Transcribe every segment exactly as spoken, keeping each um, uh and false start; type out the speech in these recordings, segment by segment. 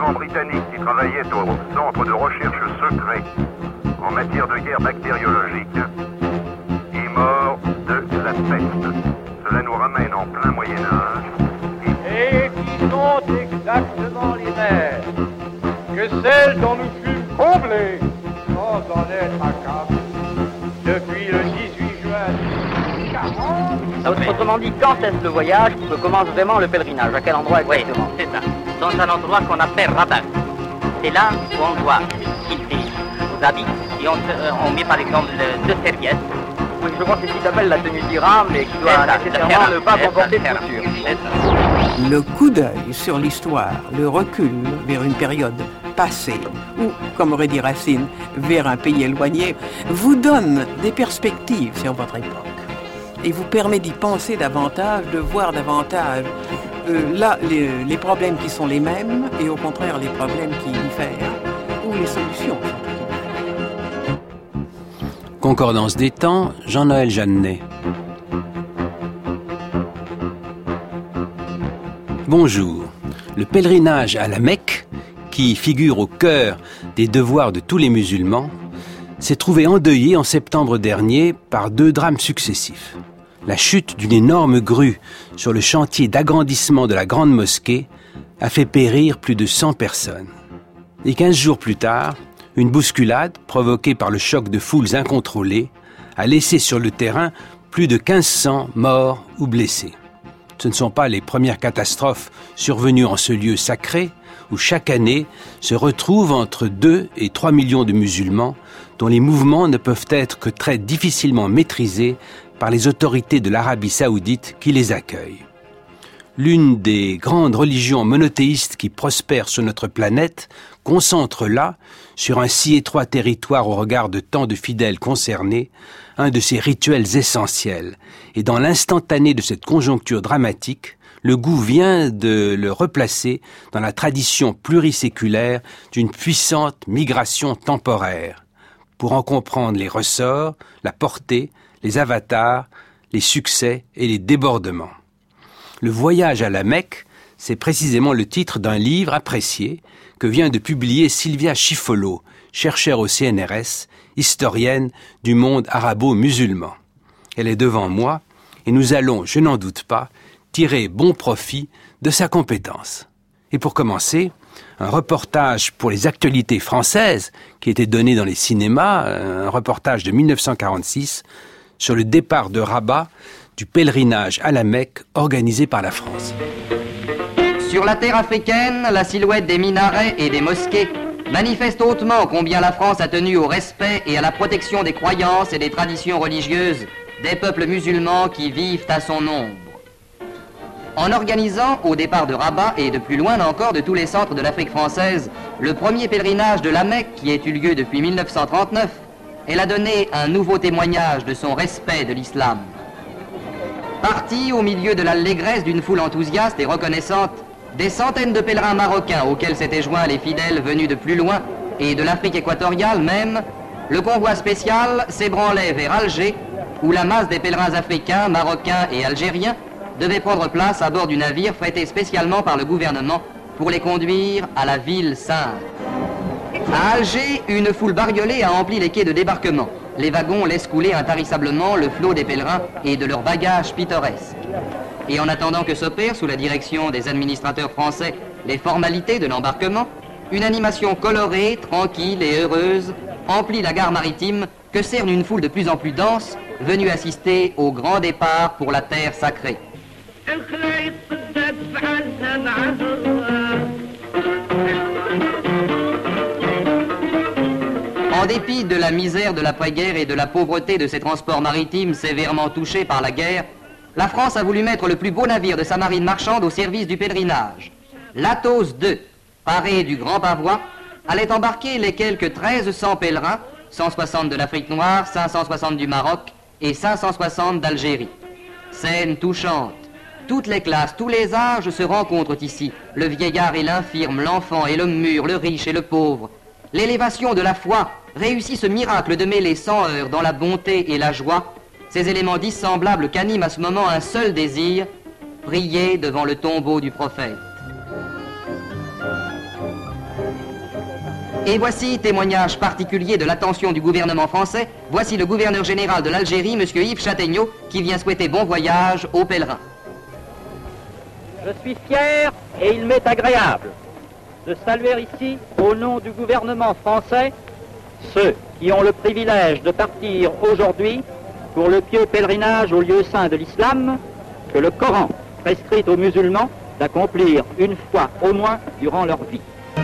agent britannique qui travaillait au centre de recherche secret en matière de guerre bactériologique est mort de la peste. Cela nous ramène en plein Moyen-Âge. Et qui sont exactement les mêmes que celles dont nous fûmes comblés sans en être accablés depuis le dix-huit juin mille huit cent quarante. Autrement dit, quand est-ce le voyage que commence vraiment le pèlerinage? À quel endroit exactement? Oui, c'est ça. Dans un endroit qu'on appelle Rabat. C'est là où on doit quitter nos habits et on, euh, on met par exemple deux serviettes. Oui, je crois que c'est ce qui s'appelle la tenue d'Iram, mais qui doit nécessairement ne pas comporter de couture. Le coup d'œil sur l'histoire, le recul vers une période passée, ou, comme aurait dit Racine, vers un pays éloigné, vous donne des perspectives sur votre époque. Et vous permet d'y penser davantage, de voir davantage euh, là les, les problèmes qui sont les mêmes, et au contraire les problèmes qui diffèrent, ou les solutions. Concordance des temps, Jean-Noël Jeannet. Bonjour. Le pèlerinage à la Mecque, qui figure au cœur des devoirs de tous les musulmans, s'est trouvé endeuillé en septembre dernier par deux drames successifs. La chute d'une énorme grue sur le chantier d'agrandissement de la grande mosquée a fait périr plus de cent personnes. Et quinze jours plus tard, une bousculade, provoquée par le choc de foules incontrôlées, a laissé sur le terrain plus de mille cinq cents morts ou blessés. Ce ne sont pas les premières catastrophes survenues en ce lieu sacré, où chaque année se retrouvent entre deux et trois millions de musulmans, dont les mouvements ne peuvent être que très difficilement maîtrisés par les autorités de l'Arabie saoudite qui les accueillent. L'une des grandes religions monothéistes qui prospèrent sur notre planète concentre là, sur un si étroit territoire au regard de tant de fidèles concernés, un de ses rituels essentiels. Et dans l'instantané de cette conjoncture dramatique, le goût vient de le replacer dans la tradition pluriséculaire d'une puissante migration temporaire, pour en comprendre les ressorts, la portée, les avatars, les succès et les débordements. Le voyage à la Mecque, c'est précisément le titre d'un livre apprécié que vient de publier Sylvia Schifolo, chercheure au C N R S, historienne du monde arabo-musulman. Elle est devant moi et nous allons, je n'en doute pas, tirer bon profit de sa compétence. Et pour commencer, un reportage pour les actualités françaises qui était donné dans les cinémas, un reportage de mille neuf cent quarante-six sur le départ de Rabat du pèlerinage à la Mecque organisé par la France. Sur la terre africaine, la silhouette des minarets et des mosquées manifeste hautement combien la France a tenu au respect et à la protection des croyances et des traditions religieuses des peuples musulmans qui vivent à son ombre. En organisant, au départ de Rabat et de plus loin encore de tous les centres de l'Afrique française, le premier pèlerinage de la Mecque qui ait eu lieu depuis mille neuf cent trente-neuf, elle a donné un nouveau témoignage de son respect de l'islam. Partis au milieu de l'allégresse d'une foule enthousiaste et reconnaissante, des centaines de pèlerins marocains auxquels s'étaient joints les fidèles venus de plus loin et de l'Afrique équatoriale même, le convoi spécial s'ébranlait vers Alger, où la masse des pèlerins africains, marocains et algériens devait prendre place à bord du navire frété spécialement par le gouvernement pour les conduire à la ville sainte. À Alger, une foule bariolée a empli les quais de débarquement. Les wagons laissent couler intarissablement le flot des pèlerins et de leurs bagages pittoresques. Et en attendant que s'opèrent, sous la direction des administrateurs français, les formalités de l'embarquement, une animation colorée, tranquille et heureuse emplit la gare maritime que cerne une foule de plus en plus dense venue assister au grand départ pour la terre sacrée. En dépit de la misère de l'après-guerre et de la pauvreté de ces transports maritimes sévèrement touchés par la guerre, la France a voulu mettre le plus beau navire de sa marine marchande au service du pèlerinage. L'Athos deux, paré du Grand Pavois, allait embarquer les quelques treize cents pèlerins, cent soixante de l'Afrique noire, cinq cent soixante du Maroc et cinq cent soixante d'Algérie. Scène touchante. Toutes les classes, tous les âges se rencontrent ici. Le vieillard et l'infirme, l'enfant et l'homme mûr, le riche et le pauvre. L'élévation de la foi réussit ce miracle de mêler sans heurts dans la bonté et la joie ces éléments dissemblables qu'anime à ce moment un seul désir, prier devant le tombeau du prophète. Et voici, témoignage particulier de l'attention du gouvernement français, voici le gouverneur général de l'Algérie, M. Yves Châtaigneau, qui vient souhaiter bon voyage aux pèlerins. Je suis fier et il m'est agréable de saluer ici, au nom du gouvernement français, ceux qui ont le privilège de partir aujourd'hui pour le pieux pèlerinage au lieu saint de l'islam que le Coran prescrit aux musulmans d'accomplir une fois au moins durant leur vie.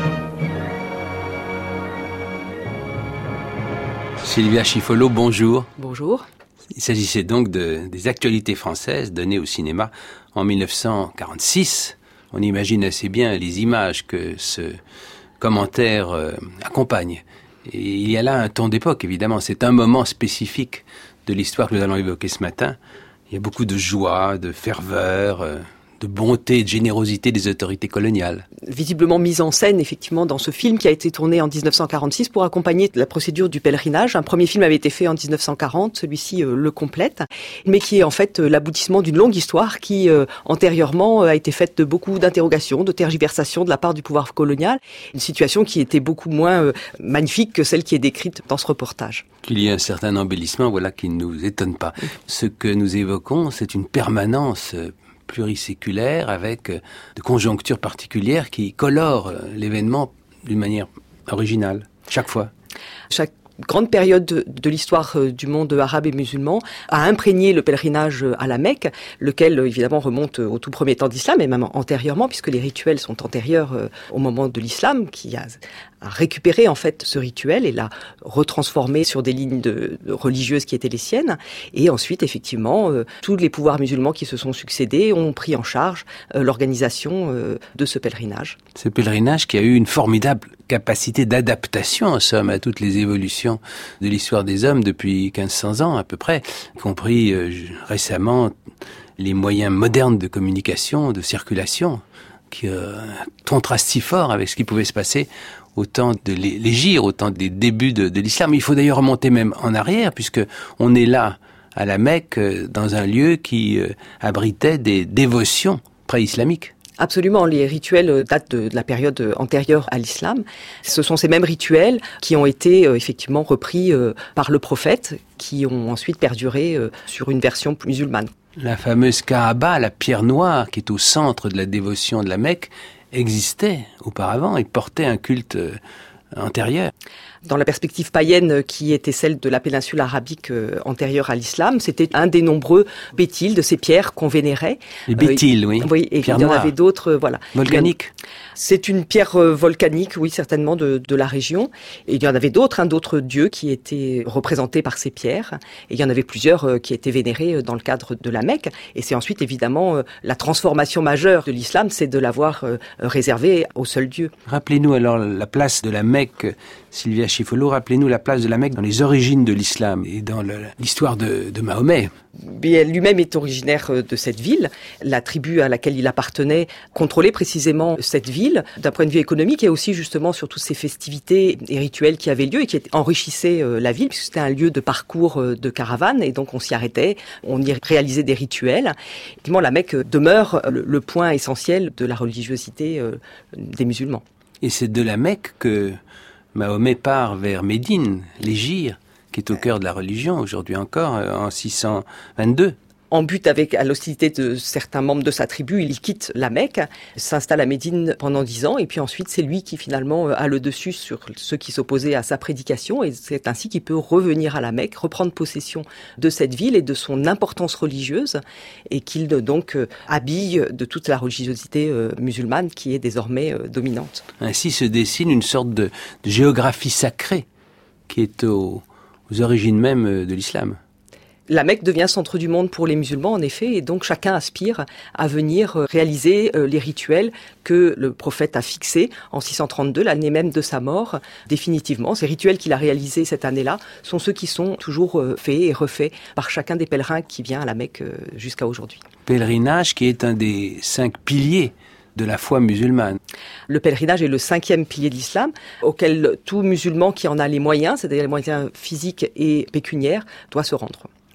Sylvia Schifolo, bonjour. Bonjour. Il s'agissait donc de, des actualités françaises données au cinéma en mille neuf cent quarante-six. On imagine assez bien les images que ce commentaire euh, accompagne. Et il y a là un ton d'époque, évidemment. C'est un moment spécifique de l'histoire que nous allons évoquer ce matin. Il y a beaucoup de joie, de ferveur, euh, de bonté et de générosité des autorités coloniales. Visiblement mise en scène, effectivement, dans ce film qui a été tourné en dix-neuf cent quarante-six pour accompagner la procédure du pèlerinage. Un premier film avait été fait en dix-neuf cent quarante, celui-ci euh, le complète, mais qui est en fait euh, l'aboutissement d'une longue histoire qui, euh, antérieurement, euh, a été faite de beaucoup d'interrogations, de tergiversations de la part du pouvoir colonial. Une situation qui était beaucoup moins euh, magnifique que celle qui est décrite dans ce reportage. Qu'il y ait un certain embellissement, voilà, qui ne nous étonne pas. Ce que nous évoquons, c'est une permanence euh, pluriséculaire avec euh, de conjonctures particulières qui colorent euh, l'événement d'une manière originale, chaque fois. Chaque grande période de, de l'histoire euh, du monde arabe et musulman a imprégné le pèlerinage à la Mecque, lequel euh, évidemment remonte au tout premier temps de l'islam et même antérieurement, puisque les rituels sont antérieurs euh, au moment de l'islam, qui a, a récupéré en fait ce rituel et l'a retransformé sur des lignes de, de religieuses qui étaient les siennes. Et ensuite, effectivement, euh, tous les pouvoirs musulmans qui se sont succédés ont pris en charge euh, l'organisation euh, de ce pèlerinage. Ce pèlerinage qui a eu une formidable capacité d'adaptation, en somme, à toutes les évolutions de l'histoire des hommes depuis quinze cents ans à peu près, y compris euh, récemment les moyens modernes de communication, de circulation, qui euh, contrastent si fort avec ce qui pouvait se passer au temps de l'hégire, au temps des débuts de, de l'islam. Il faut d'ailleurs remonter même en arrière, puisque on est là, à la Mecque, dans un lieu qui euh, abritait des dévotions pré-islamiques. Absolument, les rituels datent de, de la période antérieure à l'islam. Ce sont ces mêmes rituels qui ont été euh, effectivement repris euh, par le prophète, qui ont ensuite perduré euh, sur une version musulmane. La fameuse Kaaba, la pierre noire qui est au centre de la dévotion de la Mecque, existait auparavant et portait un culte euh, antérieur. Dans la perspective païenne qui était celle de la péninsule arabique euh, antérieure à l'islam, c'était un des nombreux bétils de ces pierres qu'on vénérait. Les bétils, euh, oui. Oui, et pierre il y en noire. avait d'autres, euh, voilà. Volcanique. C'est une pierre euh, volcanique, oui, certainement de, de la région. Et il y en avait d'autres, hein, d'autres dieux qui étaient représentés par ces pierres. Et il y en avait plusieurs euh, qui étaient vénérés dans le cadre de la Mecque. Et c'est ensuite, évidemment, euh, la transformation majeure de l'islam, c'est de l'avoir euh, réservé au seul Dieu. Rappelez-nous alors la place de la Mecque, Sylvia Schifolo, rappelez-nous la place de la Mecque dans les origines de l'islam et dans le, l'histoire de, de Mahomet. Lui-même est originaire de cette ville. La tribu à laquelle il appartenait contrôlait précisément cette ville d'un point de vue économique et aussi justement sur toutes ces festivités et rituels qui avaient lieu et qui enrichissaient la ville puisque c'était un lieu de parcours de caravane et donc on s'y arrêtait, on y réalisait des rituels. Effectivement, la Mecque demeure le, le point essentiel de la religiosité des musulmans. Et c'est de la Mecque que Mahomet part vers Médine, l'Hégire, qui est au cœur de la religion, aujourd'hui encore, en six cent vingt-deux. En but avec à l'hostilité de certains membres de sa tribu, il quitte la Mecque, s'installe à Médine pendant dix ans, et puis ensuite c'est lui qui finalement a le dessus sur ceux qui s'opposaient à sa prédication, et c'est ainsi qu'il peut revenir à la Mecque, reprendre possession de cette ville et de son importance religieuse, et qu'il donc habille de toute la religiosité musulmane qui est désormais dominante. Ainsi se dessine une sorte de, de géographie sacrée qui est au, aux origines même de l'islam. La Mecque devient centre du monde pour les musulmans, en effet, et donc chacun aspire à venir réaliser les rituels que le prophète a fixés en six cent trente-deux, l'année même de sa mort, définitivement. Ces rituels qu'il a réalisés cette année-là sont ceux qui sont toujours faits et refaits par chacun des pèlerins qui vient à la Mecque jusqu'à aujourd'hui. Pèlerinage qui est un des cinq piliers de la foi musulmane. Le pèlerinage est le cinquième pilier de l'islam, auquel tout musulman qui en a les moyens, c'est-à-dire les moyens physiques et pécuniaires, doit se rendre.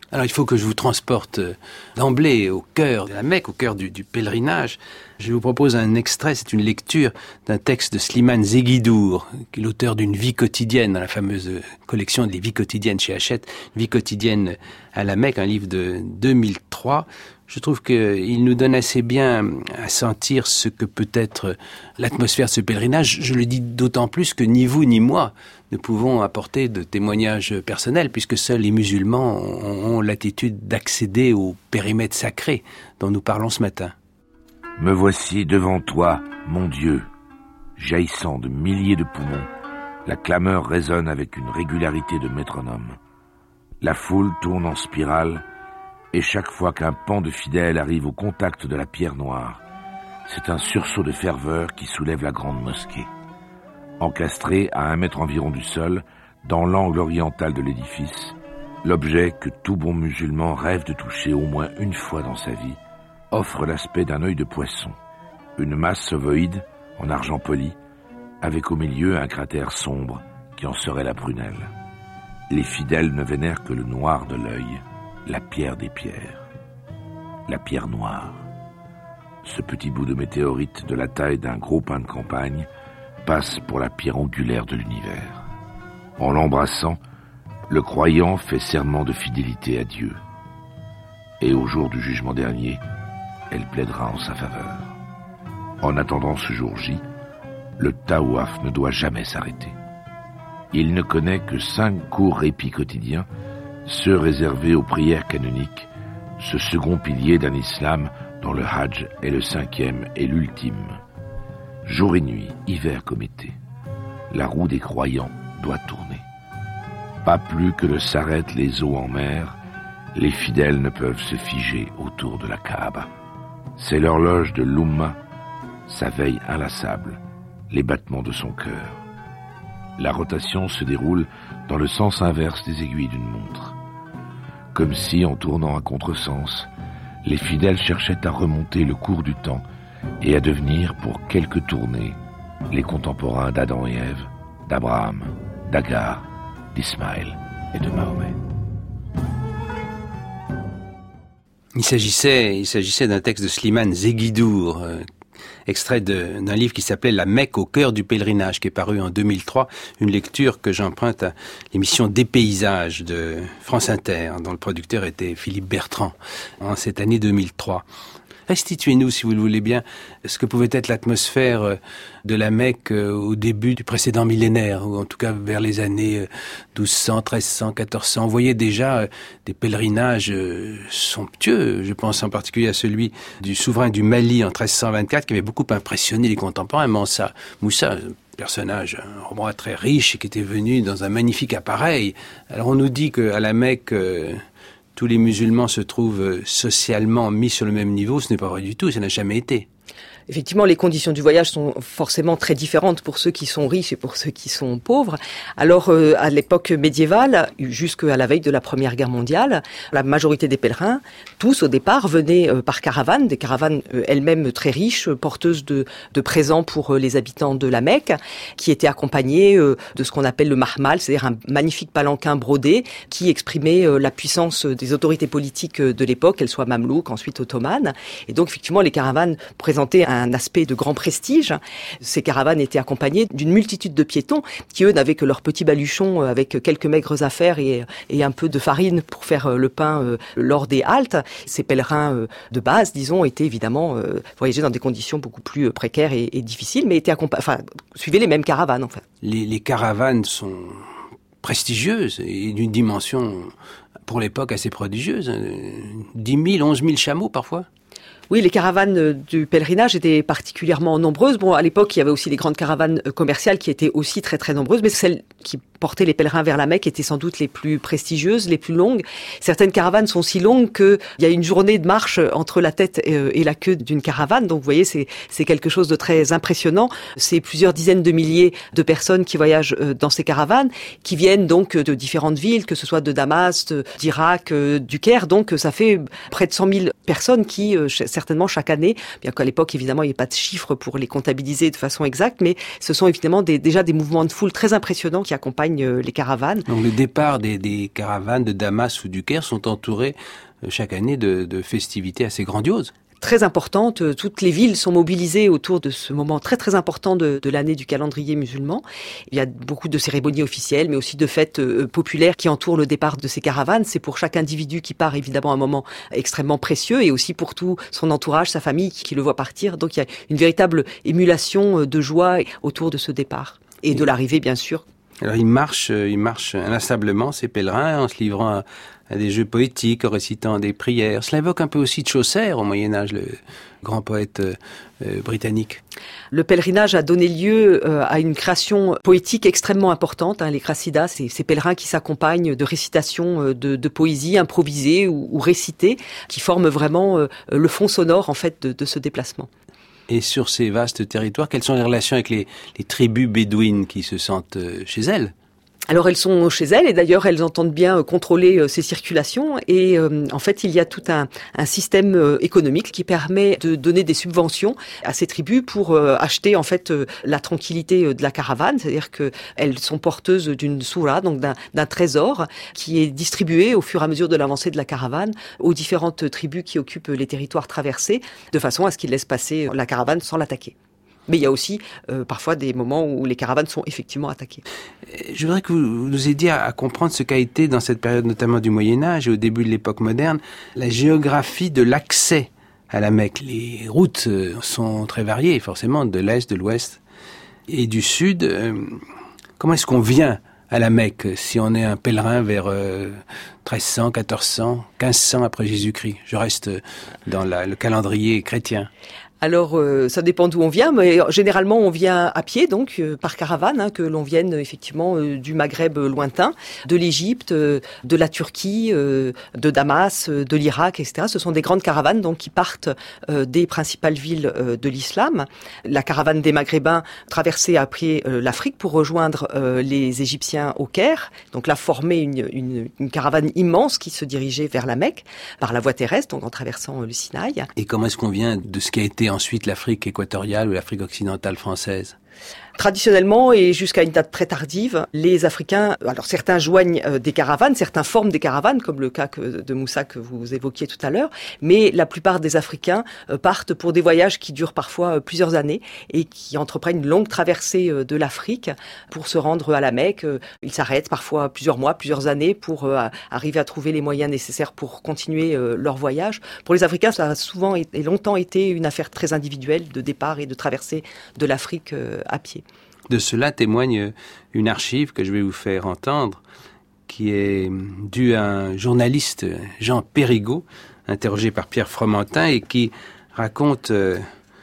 Alors il faut que je vous transporte d'emblée au cœur de la Mecque, au cœur du, du pèlerinage. Je vous propose un extrait, c'est une lecture d'un texte de Slimane Zeguidour, qui est l'auteur d'une vie quotidienne, dans la fameuse collection des vies quotidiennes chez Hachette, Vie quotidienne à la Mecque, un livre de deux mille trois. Je trouve qu'il nous donne assez bien à sentir ce que peut être l'atmosphère de ce pèlerinage. Je le dis d'autant plus que ni vous ni moi ne pouvons apporter de témoignages personnels, puisque seuls les musulmans ont l'attitude d'accéder au périmètre sacré dont nous parlons ce matin. Me voici devant toi, mon Dieu, jaillissant de milliers de poumons. La clameur résonne avec une régularité de métronome. La foule tourne en spirale, et chaque fois qu'un pan de fidèles arrive au contact de la pierre noire, c'est un sursaut de ferveur qui soulève la grande mosquée. Encastré à un mètre environ du sol, dans l'angle oriental de l'édifice, l'objet que tout bon musulman rêve de toucher au moins une fois dans sa vie, offre l'aspect d'un œil de poisson, une masse ovoïde en argent poli, avec au milieu un cratère sombre qui en serait la prunelle. Les fidèles ne vénèrent que le noir de l'œil, la pierre des pierres, la pierre noire. Ce petit bout de météorite de la taille d'un gros pain de campagne passe pour la pierre angulaire de l'univers. En l'embrassant, le croyant fait serment de fidélité à Dieu. Et au jour du jugement dernier, elle plaidera en sa faveur. En attendant ce jour J, le tawaf ne doit jamais s'arrêter. Il ne connaît que cinq courts répits quotidiens, ceux réservés aux prières canoniques, ce second pilier d'un islam dont le hajj est le cinquième et l'ultime. Jour et nuit, hiver comme été, la roue des croyants doit tourner. Pas plus que ne s'arrêtent les eaux en mer, les fidèles ne peuvent se figer autour de la Kaaba. C'est l'horloge de l'Umma, sa veille inlassable, les battements de son cœur. La rotation se déroule dans le sens inverse des aiguilles d'une montre. Comme si, en tournant à contresens, les fidèles cherchaient à remonter le cours du temps et à devenir, pour quelques tournées, les contemporains d'Adam et Ève, d'Abraham, d'Agar, d'Ismaël et de Mahomet. Il s'agissait, il s'agissait d'un texte de Slimane Zeguidour, euh, extrait de, d'un livre qui s'appelait La Mecque au cœur du pèlerinage, qui est paru en deux mille trois, une lecture que j'emprunte à l'émission Des Paysages de France Inter, dont le producteur était Philippe Bertrand, en cette année deux mille trois. Restituez-nous, si vous le voulez bien, ce que pouvait être l'atmosphère de la Mecque au début du précédent millénaire, ou en tout cas vers les années douze cents, treize cents, quatorze cents. On voyait déjà des pèlerinages somptueux. Je pense en particulier à celui du souverain du Mali en treize cent vingt-quatre, qui avait beaucoup impressionné les contemporains. Moussa, Moussa, personnage, un roi très riche, qui était venu dans un magnifique appareil. Alors on nous dit qu'à la Mecque, tous les musulmans se trouvent socialement mis sur le même niveau. Ce n'est pas vrai du tout, ça n'a jamais été. Effectivement, les conditions du voyage sont forcément très différentes pour ceux qui sont riches et pour ceux qui sont pauvres. Alors, euh, à l'époque médiévale, jusqu'à la veille de la Première Guerre mondiale, la majorité des pèlerins, tous au départ, venaient euh, par caravane, des caravanes euh, elles-mêmes très riches, porteuses de, de présents pour euh, les habitants de la Mecque, qui étaient accompagnées euh, de ce qu'on appelle le mahmal, c'est-à-dire un magnifique palanquin brodé qui exprimait euh, la puissance des autorités politiques de l'époque, qu'elles soient mamelouks, ensuite ottomanes. Et donc, effectivement, les caravanes présentaient un un aspect de grand prestige. Ces caravanes étaient accompagnées d'une multitude de piétons qui, eux, n'avaient que leurs petits baluchons avec quelques maigres affaires et, et un peu de farine pour faire le pain euh, lors des haltes. Ces pèlerins euh, de base, disons, étaient évidemment euh, voyageaient dans des conditions beaucoup plus précaires et, et difficiles, mais étaient accompa- enfin, suivaient les mêmes caravanes, en fait. Les, les caravanes sont prestigieuses et d'une dimension, pour l'époque, assez prodigieuse. dix mille, onze mille chameaux, parfois. Oui, les caravanes du pèlerinage étaient particulièrement nombreuses. Bon, à l'époque, il y avait aussi les grandes caravanes commerciales qui étaient aussi très très nombreuses, mais celles qui portaient les pèlerins vers la Mecque étaient sans doute les plus prestigieuses, les plus longues. Certaines caravanes sont si longues qu'il y a une journée de marche entre la tête et la queue d'une caravane. Donc, vous voyez, c'est, c'est quelque chose de très impressionnant. C'est plusieurs dizaines de milliers de personnes qui voyagent dans ces caravanes, qui viennent donc de différentes villes, que ce soit de Damas, d'Irak, du Caire. Donc, ça fait près de cent mille personnes qui, certainement chaque année, bien qu'à l'époque, évidemment, il n'y ait pas de chiffres pour les comptabiliser de façon exacte, mais ce sont évidemment des, déjà des mouvements de foule très impressionnants qui accompagnent accompagnent euh, les caravanes. Donc les départs des, des caravanes de Damas ou du Caire sont entourés euh, chaque année de, de festivités assez grandioses. Très importante. Toutes les villes sont mobilisées autour de ce moment très très important de, de l'année du calendrier musulman. Il y a beaucoup de cérémonies officielles, mais aussi de fêtes euh, populaires qui entourent le départ de ces caravanes. C'est pour chaque individu qui part évidemment un moment extrêmement précieux, et aussi pour tout son entourage, sa famille qui, qui le voit partir. Donc il y a une véritable émulation de joie autour de ce départ et de l'arrivée, bien sûr. Alors ils marchent, ils marchent inlassablement, ces pèlerins, en se livrant à, à des jeux poétiques, en récitant des prières. Cela évoque un peu aussi Chaucer au Moyen-Âge, le grand poète euh, euh, britannique. Le pèlerinage a donné lieu euh, à une création poétique extrêmement importante. Hein, les Cressidas, c'est ces pèlerins qui s'accompagnent de récitations euh, de, de poésie improvisées ou, ou récitées, qui forment vraiment euh, le fond sonore en fait de, de ce déplacement. Et sur ces vastes territoires, quelles sont les relations avec les, les tribus bédouines qui se sentent chez elles ? Alors elles sont chez elles, et d'ailleurs elles entendent bien contrôler ces circulations, et euh, en fait il y a tout un, un système euh, économique qui permet de donner des subventions à ces tribus pour euh, acheter en fait euh, la tranquillité de la caravane, c'est-à-dire que elles sont porteuses d'une soura, donc d'un, d'un trésor qui est distribué au fur et à mesure de l'avancée de la caravane aux différentes tribus qui occupent les territoires traversés, de façon à ce qu'ils laissent passer la caravane sans l'attaquer. Mais il y a aussi euh, parfois des moments où les caravanes sont effectivement attaquées. Je voudrais que vous nous aidiez à, à comprendre ce qu'a été dans cette période, notamment du Moyen-Âge et au début de l'époque moderne, la géographie de l'accès à la Mecque. Les routes sont très variées, forcément, de l'Est, de l'Ouest et du Sud. Euh, comment est-ce qu'on vient à la Mecque si on est un pèlerin vers euh, treize cents, quatorze cents, quinze cents après Jésus-Christ? Je reste dans la, le calendrier chrétien. Alors, euh, ça dépend d'où on vient, mais généralement on vient à pied, donc euh, par caravane, hein, que l'on vienne effectivement euh, du Maghreb lointain, de l'Égypte, euh, de la Turquie, euh, de Damas, euh, de l'Irak, et cetera. Ce sont des grandes caravanes donc qui partent euh, des principales villes euh, de l'islam. La caravane des Maghrébins traversait après euh, l'Afrique pour rejoindre euh, les Égyptiens au Caire. Donc là, former une, une, une caravane immense qui se dirigeait vers la Mecque par la voie terrestre, donc en traversant euh, le Sinaï. Et comment est-ce qu'on vient de ce qui a été ensuite l'Afrique équatoriale ou l'Afrique occidentale française? Traditionnellement, et jusqu'à une date très tardive, les Africains, alors certains joignent euh, des caravanes, certains forment des caravanes, comme le cas que, de Moussa que vous évoquiez tout à l'heure, mais la plupart des Africains euh, partent pour des voyages qui durent parfois euh, plusieurs années et qui entreprennent une longue traversée euh, de l'Afrique pour se rendre à la Mecque. Euh, ils s'arrêtent parfois plusieurs mois, plusieurs années pour euh, arriver à trouver les moyens nécessaires pour continuer euh, leur voyage. Pour les Africains, ça a souvent et longtemps été une affaire très individuelle de départ et de traversée de l'Afrique euh, à pied. De cela témoigne une archive que je vais vous faire entendre, qui est due à un journaliste, Jean Périgaud, interrogé par Pierre Fromentin, et qui raconte euh,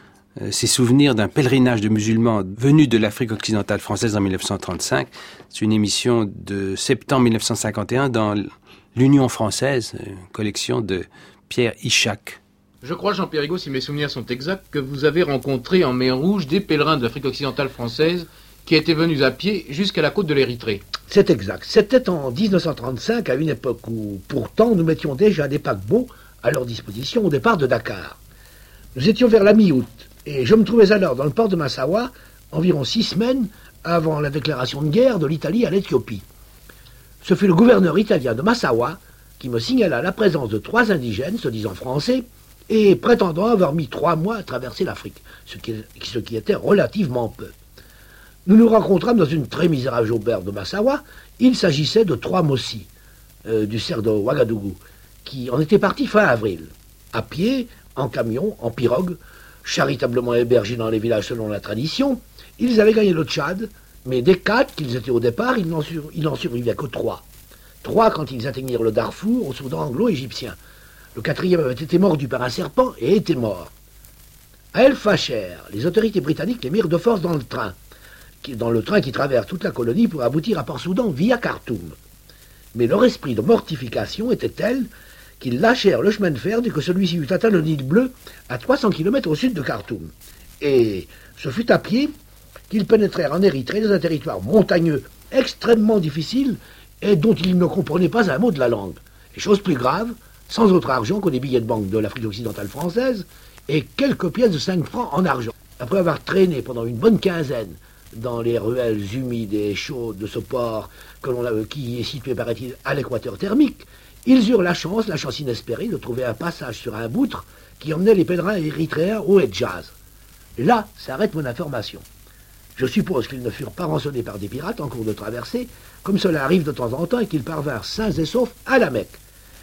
ses souvenirs d'un pèlerinage de musulmans venus de l'Afrique occidentale française en dix-neuf cent trente-cinq. C'est une émission de septembre dix-neuf cent cinquante et un dans l'Union française, une collection de Pierre Ichac. Je crois, Jean Périgaud, si mes souvenirs sont exacts, que vous avez rencontré en mer Rouge des pèlerins de l'Afrique occidentale française qui étaient venus à pied jusqu'à la côte de l'Érythrée. C'est exact. C'était en dix-neuf cent trente-cinq, à une époque où, pourtant, nous mettions déjà des paquebots à leur disposition au départ de Dakar. Nous étions vers la mi-août, et je me trouvais alors dans le port de Massawa, environ six semaines avant la déclaration de guerre de l'Italie à l'Éthiopie. Ce fut le gouverneur italien de Massawa qui me signala la présence de trois indigènes, se disant français, et prétendant avoir mis trois mois à traverser l'Afrique, ce qui, ce qui était relativement peu. Nous nous rencontrâmes dans une très misérable auberge de Massawa. Il s'agissait de trois Mossi, euh, du cerf de Ouagadougou, qui en étaient partis fin avril, à pied, en camion, en pirogue, charitablement hébergés dans les villages selon la tradition. Ils avaient gagné le Tchad, mais des quatre qu'ils étaient au départ, il n'en, sur, il n'en survivait que trois. Trois quand ils atteignirent le Darfour, au Soudan anglo-égyptien. Le quatrième avait été mordu par un serpent et était mort. À El Facher, les autorités britanniques les mirent de force dans le train, qui, dans le train qui traverse toute la colonie pour aboutir à Port-Soudan via Khartoum. Mais leur esprit de mortification était tel qu'ils lâchèrent le chemin de fer dès que celui-ci eut atteint le Nil bleu à trois cents kilomètres au sud de Khartoum. Et ce fut à pied qu'ils pénétrèrent en Érythrée dans un territoire montagneux extrêmement difficile et dont ils ne comprenaient pas un mot de la langue. Et chose plus grave, sans autre argent que des billets de banque de l'Afrique occidentale française et quelques pièces de cinq francs en argent. Après avoir traîné pendant une bonne quinzaine dans les ruelles humides et chaudes de ce port que l'on a, qui est situé, paraît-il, à l'équateur thermique, ils eurent la chance, la chance inespérée, de trouver un passage sur un boutre qui emmenait les pèlerins érythréens au Hedjaz. Là s'arrête mon information. Je suppose qu'ils ne furent pas rançonnés par des pirates en cours de traversée, comme cela arrive de temps en temps, et qu'ils parvinrent sains et saufs à la Mecque.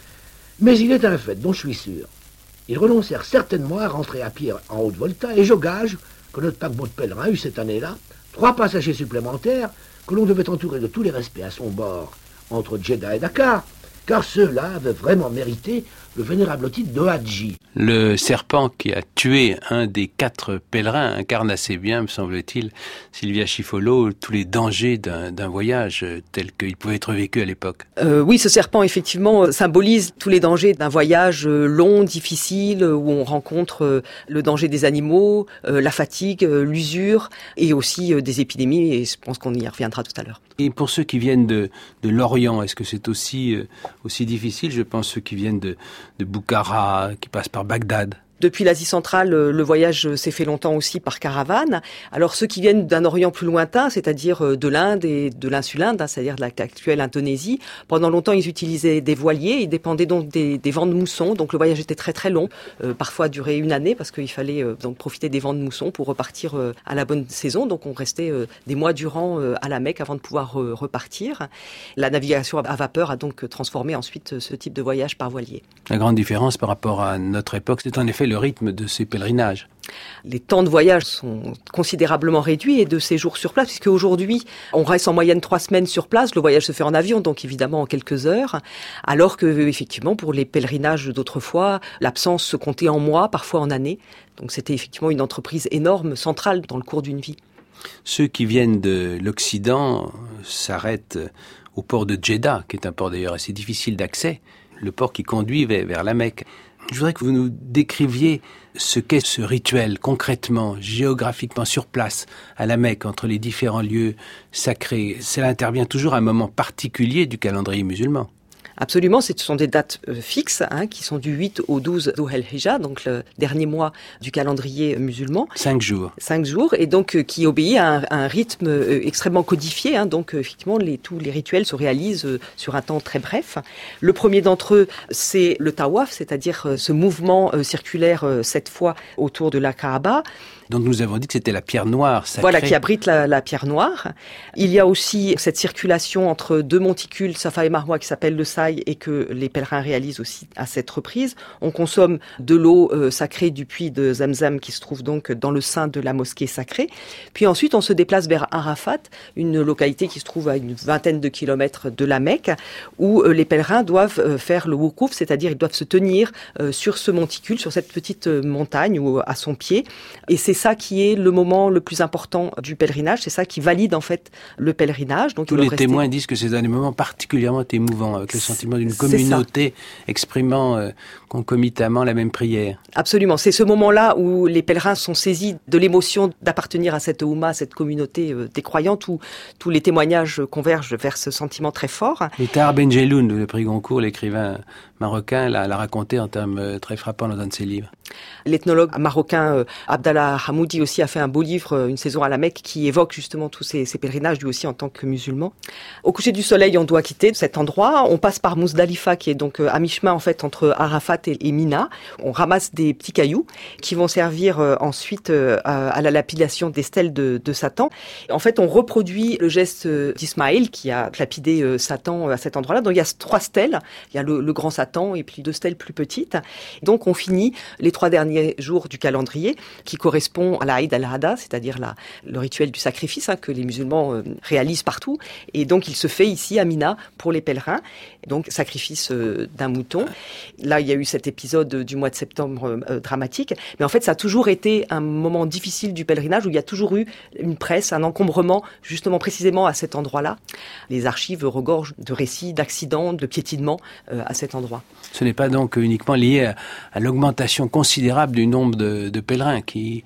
Mais il est un fait dont je suis sûr. Ils renoncèrent certainement à rentrer à pied en Haute-Volta, et je gage que notre paquebot de pèlerins eut cette année-là trois passagers supplémentaires que l'on devait entourer de tous les respects à son bord, entre Djeddah et Dakar, car ceux-là avaient vraiment mérité le vénérable titre de Hadji. Le serpent qui a tué un des quatre pèlerins incarne assez bien, me semble-t-il, Sylvia Schifolo, tous les dangers d'un, d'un voyage tel qu'il pouvait être vécu à l'époque. Euh, oui, ce serpent, effectivement, symbolise tous les dangers d'un voyage long, difficile, où on rencontre le danger des animaux, la fatigue, l'usure, et aussi des épidémies, et je pense qu'on y reviendra tout à l'heure. Et pour ceux qui viennent de, de l'Orient, est-ce que c'est aussi, aussi difficile? Je pense ceux qui viennent de de Boukhara, qui passe par Bagdad. Depuis l'Asie centrale, le voyage s'est fait longtemps aussi par caravane. Alors ceux qui viennent d'un Orient plus lointain, c'est-à-dire de l'Inde et de l'insule Inde, c'est-à-dire de l'actuelle Indonésie, pendant longtemps ils utilisaient des voiliers, ils dépendaient donc des, des vents de mousson, donc le voyage était très très long, euh, parfois durait une année parce qu'il fallait euh, donc profiter des vents de mousson pour repartir euh, à la bonne saison, donc on restait euh, des mois durant euh, à la Mecque avant de pouvoir euh, repartir. La navigation à vapeur a donc transformé ensuite ce type de voyage par voilier. La grande différence par rapport à notre époque, c'est en effet le rythme de ces pèlerinages. Les temps de voyage sont considérablement réduits et de séjour sur place, puisque aujourd'hui, on reste en moyenne trois semaines sur place. Le voyage se fait en avion, donc évidemment en quelques heures. Alors que, effectivement, pour les pèlerinages d'autrefois, l'absence se comptait en mois, parfois en années. Donc c'était effectivement une entreprise énorme, centrale dans le cours d'une vie. Ceux qui viennent de l'Occident s'arrêtent au port de Djeddah, qui est un port d'ailleurs assez difficile d'accès, le port qui conduit vers la Mecque. Je voudrais que vous nous décriviez ce qu'est ce rituel concrètement, géographiquement sur place, à la Mecque, entre les différents lieux sacrés. Cela intervient toujours à un moment particulier du calendrier musulman. Absolument, ce sont des dates euh, fixes, hein, qui sont du huit au douze Dhul Hijjah, donc le dernier mois du calendrier musulman. Cinq jours. Cinq jours, et donc euh, qui obéit à un, à un rythme euh, extrêmement codifié. Hein, donc euh, effectivement, les, tous les rituels se réalisent euh, sur un temps très bref. Le premier d'entre eux, c'est le tawaf, c'est-à-dire euh, ce mouvement euh, circulaire euh, sept fois autour de la Kaaba. Donc nous avons dit que c'était la pierre noire sacrée. Voilà, qui abrite la, la pierre noire. Il y a aussi cette circulation entre deux monticules, Safa et Marwa, qui s'appelle le Saï, et que les pèlerins réalisent aussi à cette reprise. On consomme de l'eau euh, sacrée du puits de Zamzam, qui se trouve donc dans le sein de la mosquée sacrée. Puis ensuite, on se déplace vers Arafat, une localité qui se trouve à une vingtaine de kilomètres de la Mecque, où euh, les pèlerins doivent euh, faire le woukouf, c'est-à-dire ils doivent se tenir euh, sur ce monticule, sur cette petite euh, montagne ou à son pied. Et c'est ça qui est le moment le plus important du pèlerinage, c'est ça qui valide en fait le pèlerinage. Donc tous les rester... témoins disent que c'est un moment particulièrement émouvant, avec le sentiment d'une communauté exprimant euh, concomitamment la même prière. Absolument, c'est ce moment-là où les pèlerins sont saisis de l'émotion d'appartenir à cette Oumma, cette communauté euh, des croyantes, où tous les témoignages convergent vers ce sentiment très fort. Et Tahar Ben Jelloun, le prix Goncourt, l'écrivain marocain, l'a, l'a raconté en termes euh, très frappants dans un de ses livres. L'ethnologue marocain euh, Abdallah Hamoudi aussi a fait un beau livre, Une saison à la Mecque, qui évoque justement tous ces, ces pèlerinages, lui aussi en tant que musulman. Au coucher du soleil, on doit quitter cet endroit. On passe par Mousdalifa, qui est donc à mi-chemin en fait entre Arafat et, et Mina. On ramasse des petits cailloux qui vont servir euh, ensuite euh, à, à la lapidation des stèles de, de Satan. En fait, on reproduit le geste d'Ismaël qui a lapidé euh, Satan à cet endroit-là. Donc il y a trois stèles. Il y a le, le grand Satan et puis deux stèles plus petites. Donc on finit les trois derniers jours du calendrier qui correspond à la Eid al-Adha, c'est-à-dire la, le rituel du sacrifice hein, que les musulmans euh, réalisent partout. Et donc il se fait ici à Mina pour les pèlerins. Donc sacrifice euh, d'un mouton. Là, il y a eu cet épisode du mois de septembre euh, dramatique. Mais en fait, ça a toujours été un moment difficile du pèlerinage où il y a toujours eu une presse, un encombrement justement précisément à cet endroit-là. Les archives regorgent de récits, d'accidents, de piétinements euh, à cet endroit. Ce n'est pas donc uniquement lié à, à l'augmentation considérable du nombre de, de pèlerins qui,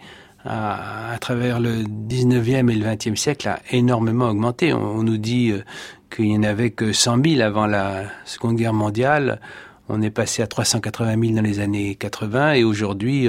à, à travers le dix-neuvième et le vingtième siècle, a énormément augmenté. On, on nous dit euh, qu'il n'y en avait que cent mille avant la Seconde Guerre mondiale. On est passé à trois cent quatre-vingt mille dans les années quatre-vingts et aujourd'hui,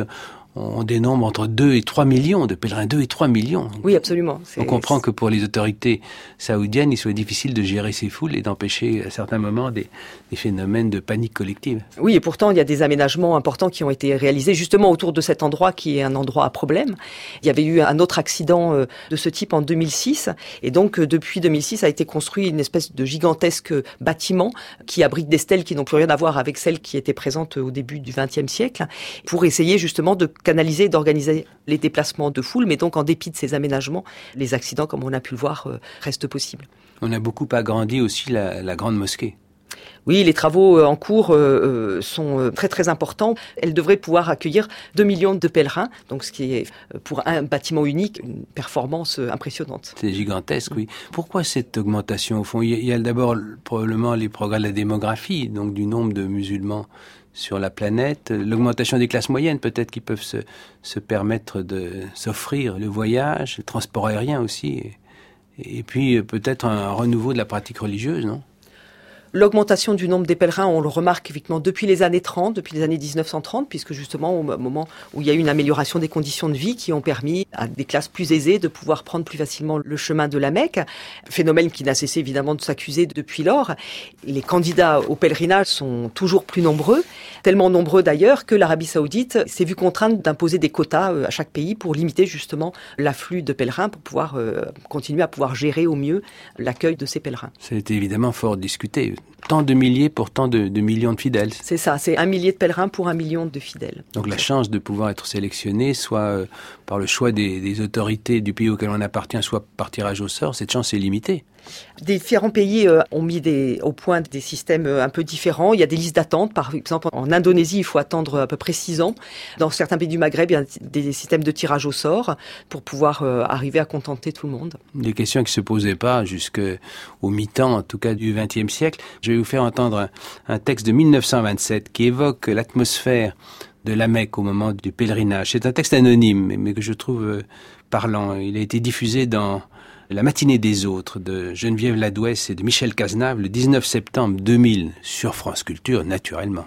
on dénombre entre deux et trois millions de pèlerins, deux et trois millions. Oui, absolument. C'est, on comprend que pour les autorités saoudiennes, il soit difficile de gérer ces foules et d'empêcher à certains moments des, des phénomènes de panique collective. Oui, et pourtant, il y a des aménagements importants qui ont été réalisés justement autour de cet endroit qui est un endroit à problème. Il y avait eu un autre accident de ce type en deux mille six, et donc depuis deux mille six a été construit une espèce de gigantesque bâtiment qui abrite des stèles qui n'ont plus rien à voir avec celles qui étaient présentes au début du vingtième siècle, pour essayer justement de canaliser, d'organiser les déplacements de foule, mais donc en dépit de ces aménagements, les accidents, comme on a pu le voir, euh, restent possibles. On a beaucoup agrandi aussi la, la grande mosquée. Oui, les travaux en cours euh, sont très très importants. Elle devrait pouvoir accueillir deux millions de pèlerins, donc ce qui est pour un bâtiment unique une performance impressionnante. C'est gigantesque, oui. Pourquoi cette augmentation au fond ? Il y a d'abord probablement les progrès de la démographie, donc du nombre de musulmans sur la planète, l'augmentation des classes moyennes peut-être qui peuvent se, se permettre de s'offrir le voyage, le transport aérien aussi, et, et puis peut-être un renouveau de la pratique religieuse, non ? L'augmentation du nombre des pèlerins, on le remarque effectivement depuis les années trente, depuis les années dix-neuf cent trente, puisque justement au moment où il y a eu une amélioration des conditions de vie qui ont permis à des classes plus aisées de pouvoir prendre plus facilement le chemin de la Mecque, phénomène qui n'a cessé évidemment de s'accuser depuis lors. Les candidats au pèlerinage sont toujours plus nombreux, tellement nombreux d'ailleurs que l'Arabie Saoudite s'est vue contrainte d'imposer des quotas à chaque pays pour limiter justement l'afflux de pèlerins, pour pouvoir euh, continuer à pouvoir gérer au mieux l'accueil de ces pèlerins. Ça a été évidemment fort discuté. Tant de milliers pour tant de, de millions de fidèles. C'est ça, c'est un millier de pèlerins pour un million de fidèles. Donc la chance de pouvoir être sélectionné, soit euh, par le choix des, des autorités du pays auquel on appartient, soit par tirage au sort, cette chance est limitée. Différents pays euh, ont mis des, au point des systèmes euh, un peu différents. Il y a des listes d'attente. Par exemple, en Indonésie, il faut attendre à peu près six ans. Dans certains pays du Maghreb, il y a des systèmes de tirage au sort pour pouvoir euh, arriver à contenter tout le monde. Des questions qui ne se posaient pas jusqu'au mi-temps, en tout cas, du vingtième siècle. Je vais vous faire entendre un, un texte de mille neuf cent vingt-sept qui évoque l'atmosphère de la Mecque au moment du pèlerinage. C'est un texte anonyme, mais que je trouve euh, parlant. Il a été diffusé dans La matinée des autres de Geneviève Ladouès et de Michel Cazenave le dix-neuf septembre deux mille sur France Culture, naturellement.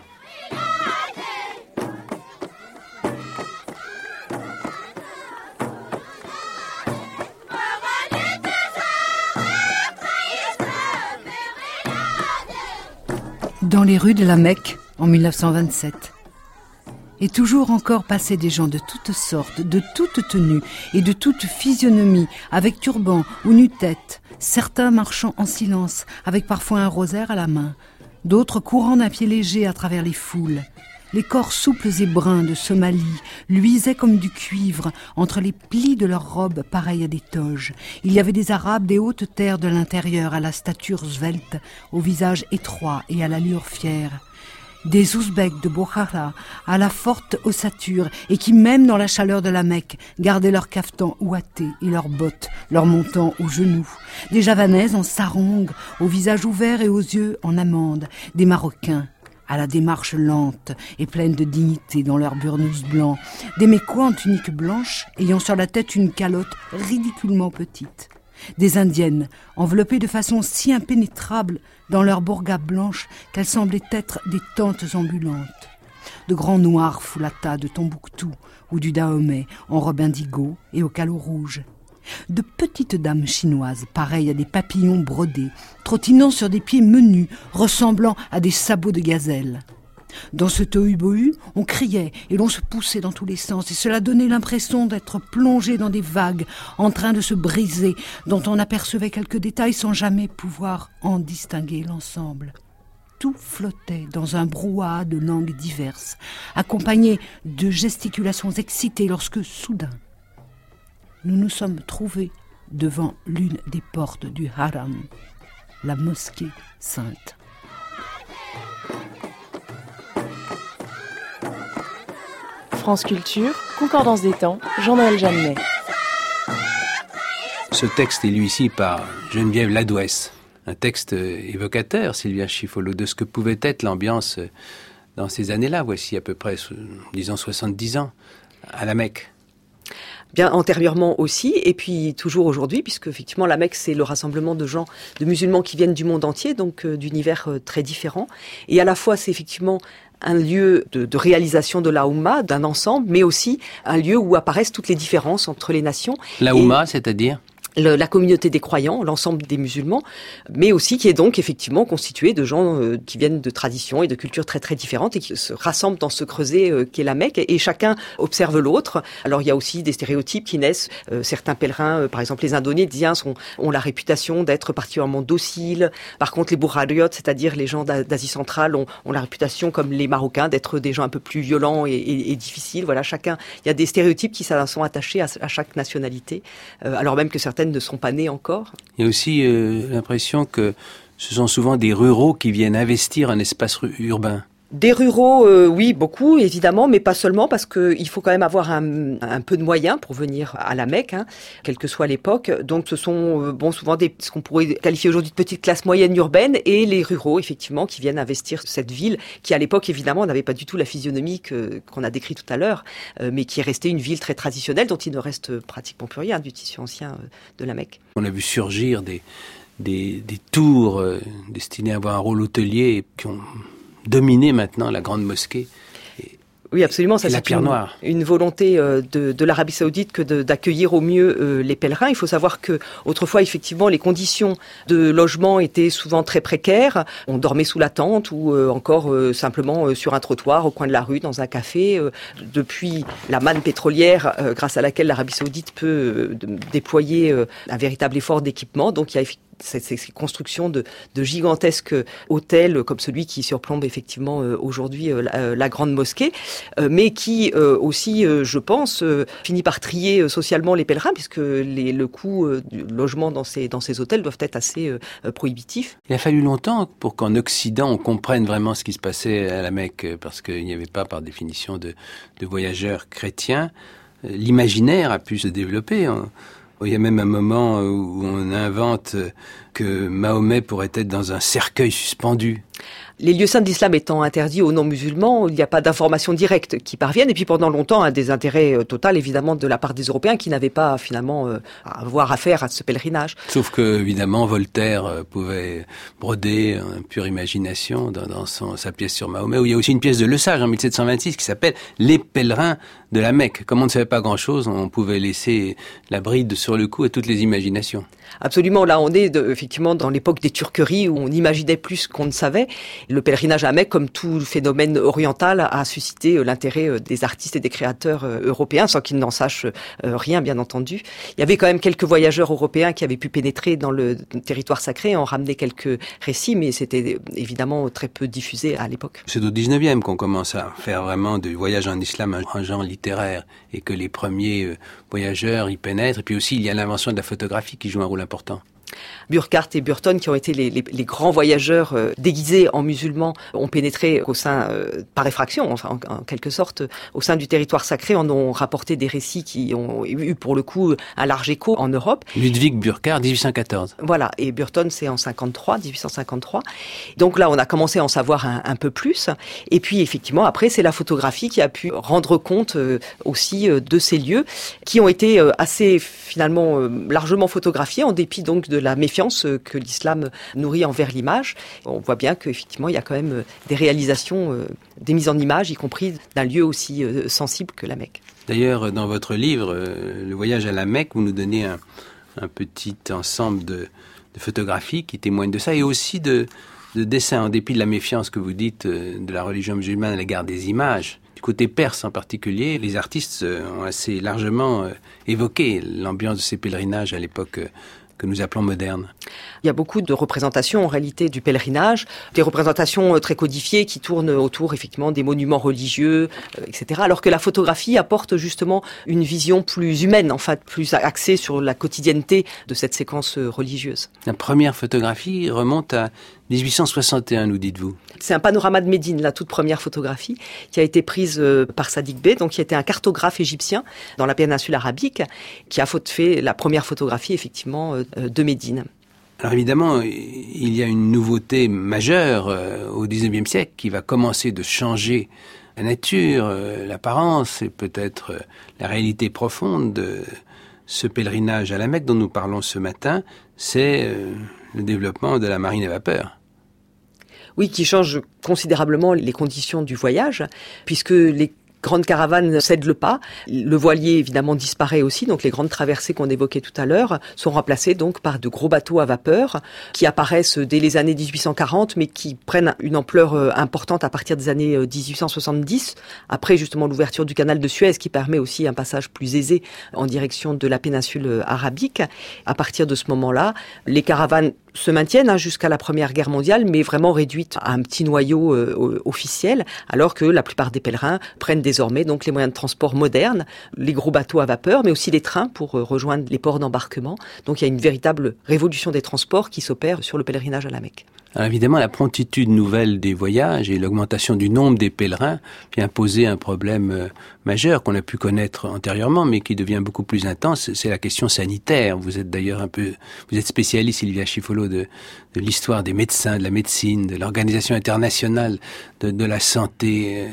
Dans les rues de la Mecque, en mille neuf cent vingt-sept. Et toujours encore passaient des gens de toutes sortes, de toutes tenues et de toutes physionomies, avec turban ou nu-tête, certains marchant en silence, avec parfois un rosaire à la main, d'autres courant d'un pied léger à travers les foules. Les corps souples et bruns de Somalie luisaient comme du cuivre entre les plis de leurs robes pareilles à des toges. Il y avait des Arabes des hautes terres de l'intérieur, à la stature svelte, au visage étroit et à l'allure fière. Des Ouzbeks de Bokhara, à la forte ossature, et qui, même dans la chaleur de la Mecque, gardaient leurs caftans ouatés et leurs bottes, leur montant aux genoux. Des Javanaises en sarong, au visage ouvert et aux yeux en amande. Des Marocains, à la démarche lente et pleine de dignité dans leur burnous blanc. Des Mécois en tunique blanche, ayant sur la tête une calotte ridiculement petite. Des Indiennes, enveloppées de façon si impénétrable dans leur bourga blanche qu'elles semblaient être des tentes ambulantes. De grands noirs foulata de Tombouctou ou du Dahomey en robe indigo et au calot rouge. De petites dames chinoises, pareilles à des papillons brodés, trottinant sur des pieds menus, ressemblant à des sabots de gazelle. Dans ce tohu-bohu, on criait et l'on se poussait dans tous les sens, et cela donnait l'impression d'être plongé dans des vagues en train de se briser, dont on apercevait quelques détails sans jamais pouvoir en distinguer l'ensemble. Tout flottait dans un brouhaha de langues diverses, accompagné de gesticulations excitées lorsque, soudain, nous nous sommes trouvés devant l'une des portes du haram, la mosquée sainte. France Culture, Concordance des temps, Jean-Noël Jeannet. Ce texte est lu ici par Geneviève Ladouès. Un texte évocateur, Sylvia Schifolo, de ce que pouvait être l'ambiance dans ces années-là. Voici à peu près, disons, soixante-dix ans, à la Mecque. Bien antérieurement aussi, et puis toujours aujourd'hui, puisque effectivement la Mecque c'est le rassemblement de gens, de musulmans qui viennent du monde entier, donc euh, d'univers euh, très différents. Et à la fois c'est effectivement un lieu de, de réalisation de la Oumma, d'un ensemble, mais aussi un lieu où apparaissent toutes les différences entre les nations. La Oumma, c'est-à-dire ? Le, la communauté des croyants, l'ensemble des musulmans, mais aussi qui est donc effectivement constituée de gens euh, qui viennent de traditions et de cultures très très différentes et qui se rassemblent dans ce creuset euh, qu'est la Mecque, et, et chacun observe l'autre. Alors il y a aussi des stéréotypes qui naissent. Euh, certains pèlerins, euh, par exemple les Indonésiens, sont, ont la réputation d'être particulièrement dociles. Par contre les Bourariotes, c'est-à-dire les gens d'Asie centrale, ont, ont la réputation, comme les Marocains, d'être des gens un peu plus violents et, et, et difficiles. Voilà, chacun. Il y a des stéréotypes qui sont attachés à, à chaque nationalité, euh, alors même que certaines ne sont pas nés encore. Il y a aussi euh, l'impression que ce sont souvent des ruraux qui viennent investir un espace urbain. Des ruraux, euh, oui, beaucoup, évidemment, mais pas seulement, parce que il faut quand même avoir un, un peu de moyens pour venir à la Mecque, hein, quelle que soit l'époque. Donc, ce sont euh, bon souvent des, ce qu'on pourrait qualifier aujourd'hui de petite classe moyenne urbaine, et les ruraux, effectivement, qui viennent investir cette ville, qui à l'époque, évidemment, n'avait pas du tout la physionomie que, qu'on a décrit tout à l'heure, euh, mais qui est restée une ville très traditionnelle, dont il ne reste pratiquement plus rien du tissu ancien euh, de la Mecque. On a vu surgir des, des, des tours euh, destinées à avoir un rôle hôtelier qui ont dominer maintenant la grande mosquée. Et, oui, absolument. Ça, et la c'est pierre une, noire. Une volonté euh, de, de l'Arabie Saoudite que de, d'accueillir au mieux euh, les pèlerins. Il faut savoir que autrefois, effectivement, les conditions de logement étaient souvent très précaires. On dormait sous la tente ou euh, encore euh, simplement euh, sur un trottoir au coin de la rue, dans un café. Euh, depuis la manne pétrolière, euh, grâce à laquelle l'Arabie Saoudite peut euh, de, déployer euh, un véritable effort d'équipement. Donc, il y a effectivement Ces, ces constructions de, de gigantesques hôtels comme celui qui surplombe effectivement euh, aujourd'hui euh, la, la grande mosquée, euh, mais qui euh, aussi, euh, je pense, euh, finit par trier euh, socialement les pèlerins, puisque les, le coût euh, du logement dans ces, dans ces hôtels doivent être assez euh, prohibitifs. Il a fallu longtemps pour qu'en Occident on comprenne vraiment ce qui se passait à la Mecque, parce qu'il n'y avait pas par définition de, de voyageurs chrétiens. L'imaginaire a pu se développer. Hein. Il y a même un moment où on invente que Mahomet pourrait être dans un cercueil suspendu. Les lieux saints de l'islam étant interdits aux non-musulmans, il n'y a pas d'informations directes qui parviennent. Et puis pendant longtemps, un désintérêt euh, total, évidemment, de la part des Européens qui n'avaient pas finalement euh, à avoir affaire à ce pèlerinage. Sauf que, évidemment, Voltaire euh, pouvait broder en pure imagination dans, dans son, sa pièce sur Mahomet, où il y a aussi une pièce de Le Sage en mille sept cent vingt-six qui s'appelle « Les pèlerins de la Mecque ». Comme on ne savait pas grand-chose, on pouvait laisser la bride sur le cou à toutes les imaginations. Absolument, là on est de, effectivement dans l'époque des turqueries où on imaginait plus qu'on ne savait. Le pèlerinage à la Mecque, comme tout phénomène oriental, a suscité l'intérêt des artistes et des créateurs européens, sans qu'ils n'en sachent rien, bien entendu. Il y avait quand même quelques voyageurs européens qui avaient pu pénétrer dans le territoire sacré, en ramener quelques récits, mais c'était évidemment très peu diffusé à l'époque. C'est au dix-neuvième qu'on commence à faire vraiment du voyage en islam un genre littéraire, et que les premiers voyageurs y pénètrent. Et puis aussi, il y a l'invention de la photographie qui joue un rôle important. Burckhardt et Burton, qui ont été les, les, les grands voyageurs euh, déguisés en musulmans, ont pénétré au sein, euh, par effraction, enfin en, en quelque sorte, au sein du territoire sacré, en ont rapporté des récits qui ont eu pour le coup un large écho en Europe. Ludwig Burckhardt, dix-huit cent quatorze. Voilà, et Burton c'est en cinquante-trois, dix-huit cent cinquante-trois. Donc là, on a commencé à en savoir un, un peu plus. Et puis effectivement, après, c'est la photographie qui a pu rendre compte euh, aussi euh, de ces lieux, qui ont été euh, assez finalement euh, largement photographiés, en dépit donc de la méfiance que l'islam nourrit envers l'image. On voit bien qu'effectivement, il y a quand même des réalisations, des mises en image, y compris d'un lieu aussi sensible que la Mecque. D'ailleurs, dans votre livre, Le voyage à la Mecque, vous nous donnez un, un petit ensemble de, de photographies qui témoignent de ça, et aussi de, de dessins, en dépit de la méfiance que vous dites de la religion musulmane à l'égard des images. Du côté perse en particulier, les artistes ont assez largement évoqué l'ambiance de ces pèlerinages à l'époque que nous appelons moderne. Il y a beaucoup de représentations en réalité du pèlerinage, des représentations très codifiées qui tournent autour effectivement des monuments religieux, euh, et cetera. Alors que la photographie apporte justement une vision plus humaine, en fait, plus axée sur la quotidienneté de cette séquence religieuse. La première photographie remonte à dix-huit cent soixante et un, nous dites-vous. C'est un panorama de Médine, la toute première photographie, qui a été prise euh, par Sadiq Bey, donc qui était un cartographe égyptien dans la péninsule arabique, qui a fait la première photographie effectivement euh, de Médine. Alors évidemment, il y a une nouveauté majeure euh, au dix-neuvième siècle qui va commencer de changer la nature, euh, l'apparence et peut-être euh, la réalité profonde de ce pèlerinage à la Mecque dont nous parlons ce matin, c'est euh, le développement de la marine à vapeur. Oui, qui change considérablement les conditions du voyage, puisque les grandes caravanes cèdent le pas. Le voilier, évidemment, disparaît aussi. Donc, les grandes traversées qu'on évoquait tout à l'heure sont remplacées donc par de gros bateaux à vapeur qui apparaissent dès les années dix-huit cent quarante, mais qui prennent une ampleur importante à partir des années dix-huit cent soixante-dix. Après, justement, l'ouverture du canal de Suez qui permet aussi un passage plus aisé en direction de la péninsule arabique. À partir de ce moment-là, les caravanes se maintiennent hein, jusqu'à la Première Guerre mondiale, mais vraiment réduites à un petit noyau euh, officiel, alors que la plupart des pèlerins prennent désormais donc les moyens de transport modernes, les gros bateaux à vapeur, mais aussi les trains pour euh, rejoindre les ports d'embarquement. Donc il y a une véritable révolution des transports qui s'opère sur le pèlerinage à la Mecque. Alors évidemment, la promptitude nouvelle des voyages et l'augmentation du nombre des pèlerins vient poser un problème euh, majeur qu'on a pu connaître antérieurement, mais qui devient beaucoup plus intense. C'est la question sanitaire. Vous êtes d'ailleurs un peu, vous êtes spécialiste, Sylvia Schifolo, de, de l'histoire des médecins, de la médecine, de l'Organisation internationale de, de la santé.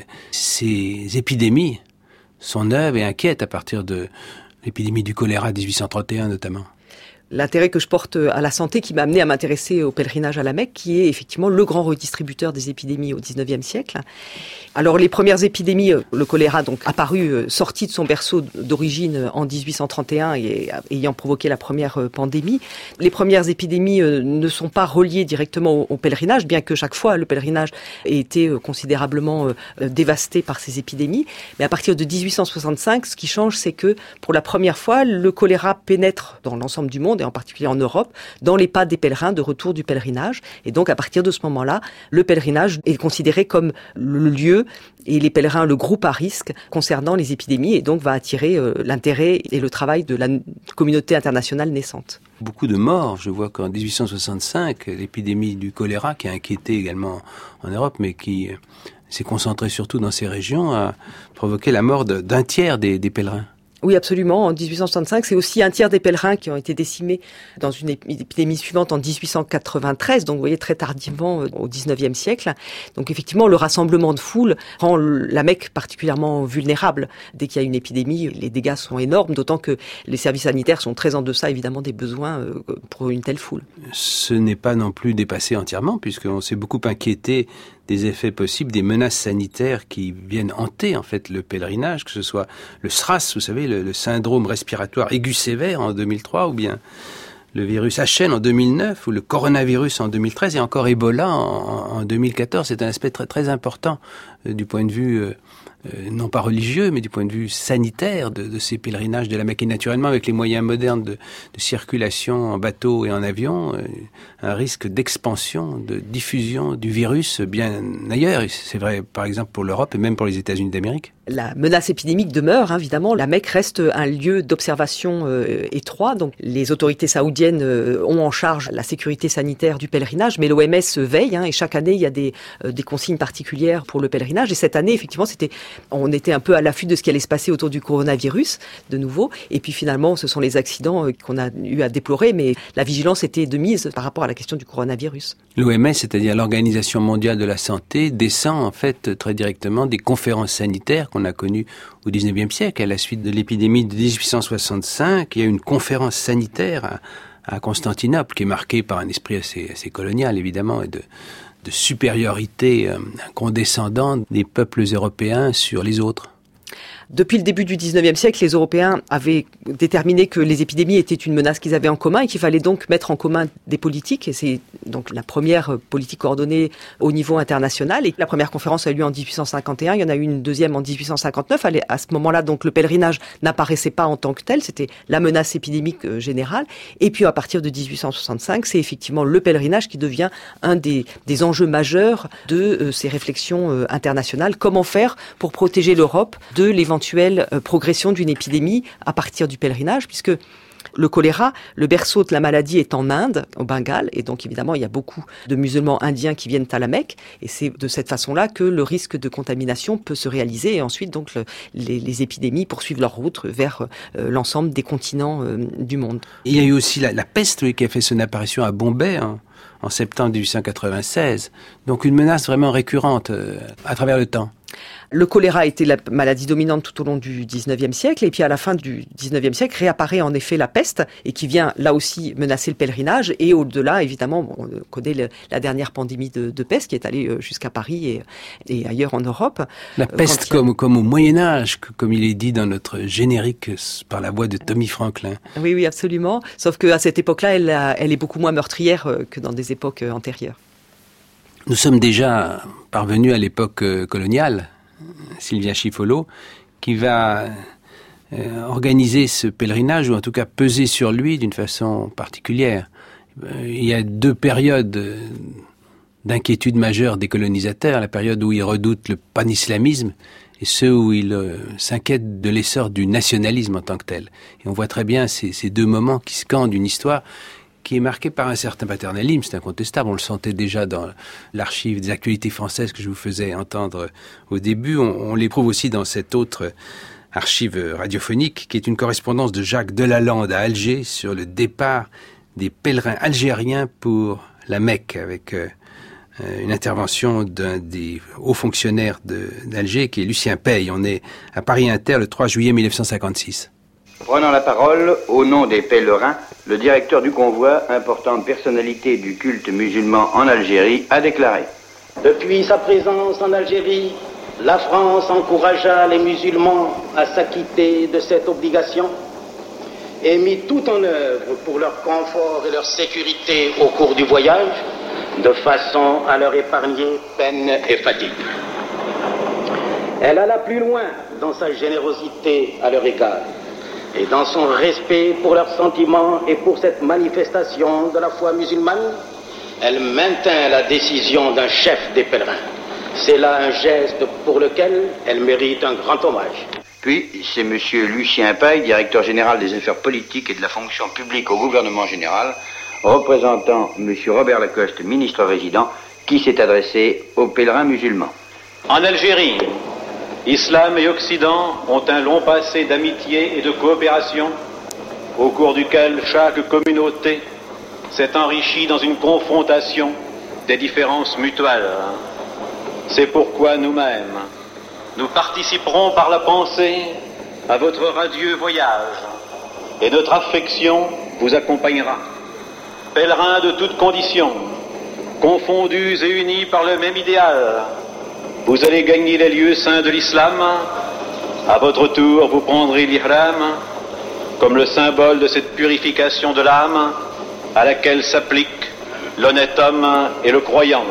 Ces épidémies sont neuves et inquiètent à partir de l'épidémie du choléra dix-huit cent trente et un notamment. L'intérêt que je porte à la santé qui m'a amené à m'intéresser au pèlerinage à la Mecque, qui est effectivement le grand redistributeur des épidémies au dix-neuvième siècle. Alors les premières épidémies, le choléra donc apparu, sorti de son berceau d'origine en dix-huit cent trente et un et ayant provoqué la première pandémie. Les premières épidémies ne sont pas reliées directement au pèlerinage, bien que chaque fois le pèlerinage ait été considérablement dévasté par ces épidémies. Mais à partir de dix-huit cent soixante-cinq, ce qui change, c'est que pour la première fois, le choléra pénètre dans l'ensemble du monde, et en particulier en Europe, dans les pas des pèlerins de retour du pèlerinage. Et donc, à partir de ce moment-là, le pèlerinage est considéré comme le lieu et les pèlerins le groupe à risque concernant les épidémies et donc va attirer euh, l'intérêt et le travail de la communauté internationale naissante. Beaucoup de morts. Je vois qu'en dix-huit cent soixante-cinq, l'épidémie du choléra, qui a inquiété également en Europe, mais qui euh, s'est concentrée surtout dans ces régions, a provoqué la mort de, d'un tiers des, des pèlerins. Oui, absolument. En dix-huit cent soixante-cinq, c'est aussi un tiers des pèlerins qui ont été décimés dans une épidémie suivante en dix-huit cent quatre-vingt-treize, donc vous voyez très tardivement au dix-neuvième siècle. Donc effectivement, le rassemblement de foule rend la Mecque particulièrement vulnérable. Dès qu'il y a une épidémie, les dégâts sont énormes, d'autant que les services sanitaires sont très en deçà, évidemment, des besoins pour une telle foule. Ce n'est pas non plus dépassé entièrement, puisqu'on s'est beaucoup inquiété des effets possibles, des menaces sanitaires qui viennent hanter en fait le pèlerinage, que ce soit le SRAS, vous savez, le, le syndrome respiratoire aigu sévère en deux mille trois, ou bien le virus H N en deux mille neuf, ou le coronavirus en deux mille treize, et encore Ebola en, en deux mille quatorze. C'est un aspect très, très important euh, du point de vue euh, euh, non pas religieux, mais du point de vue sanitaire de, de ces pèlerinages de la Mecque. Et naturellement, avec les moyens modernes de, de circulation en bateau et en avion, euh, un risque d'expansion, de diffusion du virus bien ailleurs. Et c'est vrai, par exemple, pour l'Europe et même pour les États-Unis d'Amérique. La menace épidémique demeure, hein, évidemment. La Mecque reste un lieu d'observation euh, étroit. Donc, les autorités saoudiennes euh, ont en charge la sécurité sanitaire du pèlerinage, mais l'O M S veille, hein, et chaque année, il y a des, euh, des consignes particulières pour le pèlerinage. Et cette année, effectivement, c'était, on était un peu à l'affût de ce qui allait se passer autour du coronavirus, de nouveau. Et puis, finalement, ce sont les accidents euh, qu'on a eu à déplorer, mais la vigilance était de mise par rapport à la question du coronavirus. L'O M S, c'est-à-dire l'Organisation mondiale de la santé, descend en fait très directement des conférences sanitaires qu'on a connues au dix-neuvième siècle. À la suite de l'épidémie de dix-huit cent soixante-cinq, il y a une conférence sanitaire à, à Constantinople qui est marquée par un esprit assez, assez colonial, évidemment, et de, de supériorité euh, condescendante des peuples européens sur les autres. Depuis le début du dix-neuvième siècle, les Européens avaient déterminé que les épidémies étaient une menace qu'ils avaient en commun et qu'il fallait donc mettre en commun des politiques. Et c'est donc la première politique coordonnée au niveau international. Et la première conférence a eu lieu en dix-huit cent cinquante et un. Il y en a eu une deuxième en dix-huit cent cinquante-neuf. À ce moment-là, donc, le pèlerinage n'apparaissait pas en tant que tel. C'était la menace épidémique générale. Et puis, à partir de dix-huit cent soixante-cinq, c'est effectivement le pèlerinage qui devient un des, des enjeux majeurs de euh, ces réflexions euh, internationales. Comment faire pour protéger l'Europe de l'éventuelle progression d'une épidémie à partir du pèlerinage, puisque le choléra, le berceau de la maladie est en Inde, au Bengale, et donc évidemment il y a beaucoup de musulmans indiens qui viennent à la Mecque, et c'est de cette façon-là que le risque de contamination peut se réaliser, et ensuite donc le, les, les épidémies poursuivent leur route vers euh, l'ensemble des continents euh, du monde. Il y a eu aussi la, la peste oui, qui a fait son apparition à Bombay, hein, en septembre dix-huit cent quatre-vingt-seize. Donc une menace vraiment récurrente euh, à travers le temps. Le choléra était la maladie dominante tout au long du dix-neuvième siècle, et puis à la fin du dix-neuvième siècle réapparaît en effet la peste, et qui vient là aussi menacer le pèlerinage, et au-delà évidemment, bon, on connaît le, la dernière pandémie de, de peste qui est allée jusqu'à Paris et, et ailleurs en Europe. La peste a... comme, comme au Moyen-Âge, comme il est dit dans notre générique par la voix de Tommy Franklin. Oui, oui, absolument, sauf qu'à cette époque-là, elle, a, elle est beaucoup moins meurtrière que dans des époques antérieures. Nous sommes déjà parvenus à l'époque coloniale, Sylvia Schifolo, qui va euh, organiser ce pèlerinage, ou en tout cas peser sur lui d'une façon particulière. Euh, il y a deux périodes d'inquiétude majeure des colonisateurs, la période où ils redoutent le panislamisme et ceux où ils euh, s'inquiètent de l'essor du nationalisme en tant que tel. Et on voit très bien ces, ces deux moments qui scandent une histoire qui est marqué par un certain paternalisme, c'est incontestable. On le sentait déjà dans l'archive des actualités françaises que je vous faisais entendre au début. On, on l'éprouve aussi dans cette autre archive radiophonique, qui est une correspondance de Jacques Delalande à Alger sur le départ des pèlerins algériens pour la Mecque, avec euh, une intervention d'un des hauts fonctionnaires de, d'Alger, qui est Lucien Paye. On est à Paris Inter le trois juillet mille neuf cent cinquante-six. Prenant la parole, au nom des pèlerins, le directeur du convoi, importante personnalité du culte musulman en Algérie, a déclaré: Depuis sa présence en Algérie, la France encouragea les musulmans à s'acquitter de cette obligation et mit tout en œuvre pour leur confort et leur sécurité au cours du voyage, de façon à leur épargner peine et fatigue. Elle alla plus loin dans sa générosité à leur égard et dans son respect pour leurs sentiments et pour cette manifestation de la foi musulmane. Elle maintint la décision d'un chef des pèlerins. C'est là un geste pour lequel elle mérite un grand hommage. Puis, c'est M. Lucien Paye, directeur général des affaires politiques et de la fonction publique au gouvernement général, représentant M. Robert Lacoste, ministre résident, qui s'est adressé aux pèlerins musulmans. En Algérie, Islam et Occident ont un long passé d'amitié et de coopération, au cours duquel chaque communauté s'est enrichie dans une confrontation des différences mutuelles. C'est pourquoi nous-mêmes, nous participerons par la pensée à votre radieux voyage, et notre affection vous accompagnera. Pèlerins de toutes conditions, confondus et unis par le même idéal, vous allez gagner les lieux saints de l'islam. À votre tour, vous prendrez l'ihram comme le symbole de cette purification de l'âme à laquelle s'applique l'honnête homme et le croyant.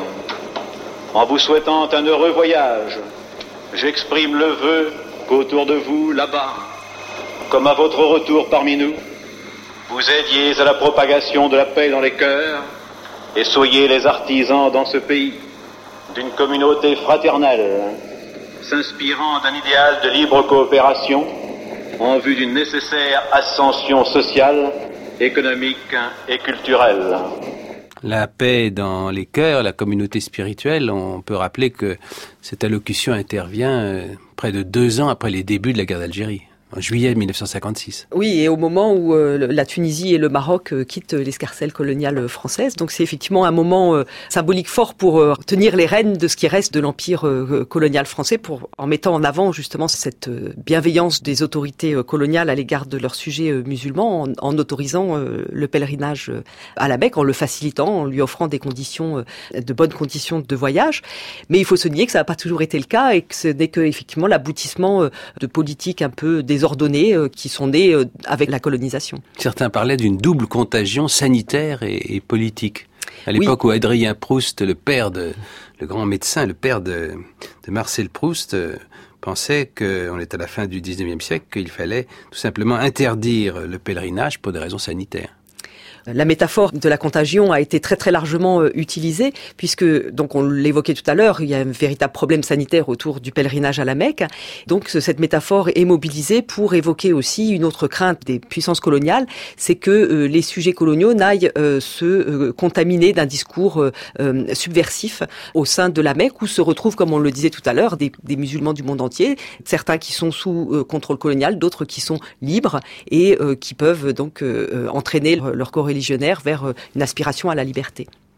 En vous souhaitant un heureux voyage, j'exprime le vœu qu'autour de vous, là-bas, comme à votre retour parmi nous, vous aidiez à la propagation de la paix dans les cœurs et soyez les artisans dans ce pays d'une communauté fraternelle, s'inspirant d'un idéal de libre coopération en vue d'une nécessaire ascension sociale, économique et culturelle. La paix dans les cœurs, la communauté spirituelle, on peut rappeler que cette allocution intervient près de deux ans après les débuts de la guerre d'Algérie. En juillet mille neuf cent cinquante-six. Oui, et au moment où euh, la Tunisie et le Maroc euh, quittent l'escarcelle coloniale française. Donc c'est effectivement un moment euh, symbolique fort pour euh, tenir les rênes de ce qui reste de l'empire euh, colonial français, pour en mettant en avant justement cette euh, bienveillance des autorités euh, coloniales à l'égard de leurs sujets euh, musulmans, en, en autorisant euh, le pèlerinage euh, à la Mecque, en le facilitant, en lui offrant des conditions, euh, de bonnes conditions de voyage. Mais il faut se nier que ça n'a pas toujours été le cas et que ce n'est que effectivement l'aboutissement euh, de politiques un peu des ordonnées euh, qui sont nées euh, avec la colonisation. Certains parlaient d'une double contagion sanitaire et, et politique. À l'époque oui. où Adrien Proust, le père de, le grand médecin, le père de, de Marcel Proust, euh, pensait qu'on est à la fin du dix-neuvième siècle, qu'il fallait tout simplement interdire le pèlerinage pour des raisons sanitaires. La métaphore de la contagion a été très très largement euh, utilisée, puisque, donc on l'évoquait tout à l'heure, il y a un véritable problème sanitaire autour du pèlerinage à la Mecque. Donc cette métaphore est mobilisée pour évoquer aussi une autre crainte des puissances coloniales, c'est que euh, les sujets coloniaux n'aillent euh, se euh, contaminer d'un discours euh, euh, subversif au sein de la Mecque, où se retrouvent, comme on le disait tout à l'heure, des, des musulmans du monde entier, certains qui sont sous euh, contrôle colonial, d'autres qui sont libres et euh, qui peuvent donc euh, entraîner leur, leur corps religionnaire vers une aspiration à la liberté.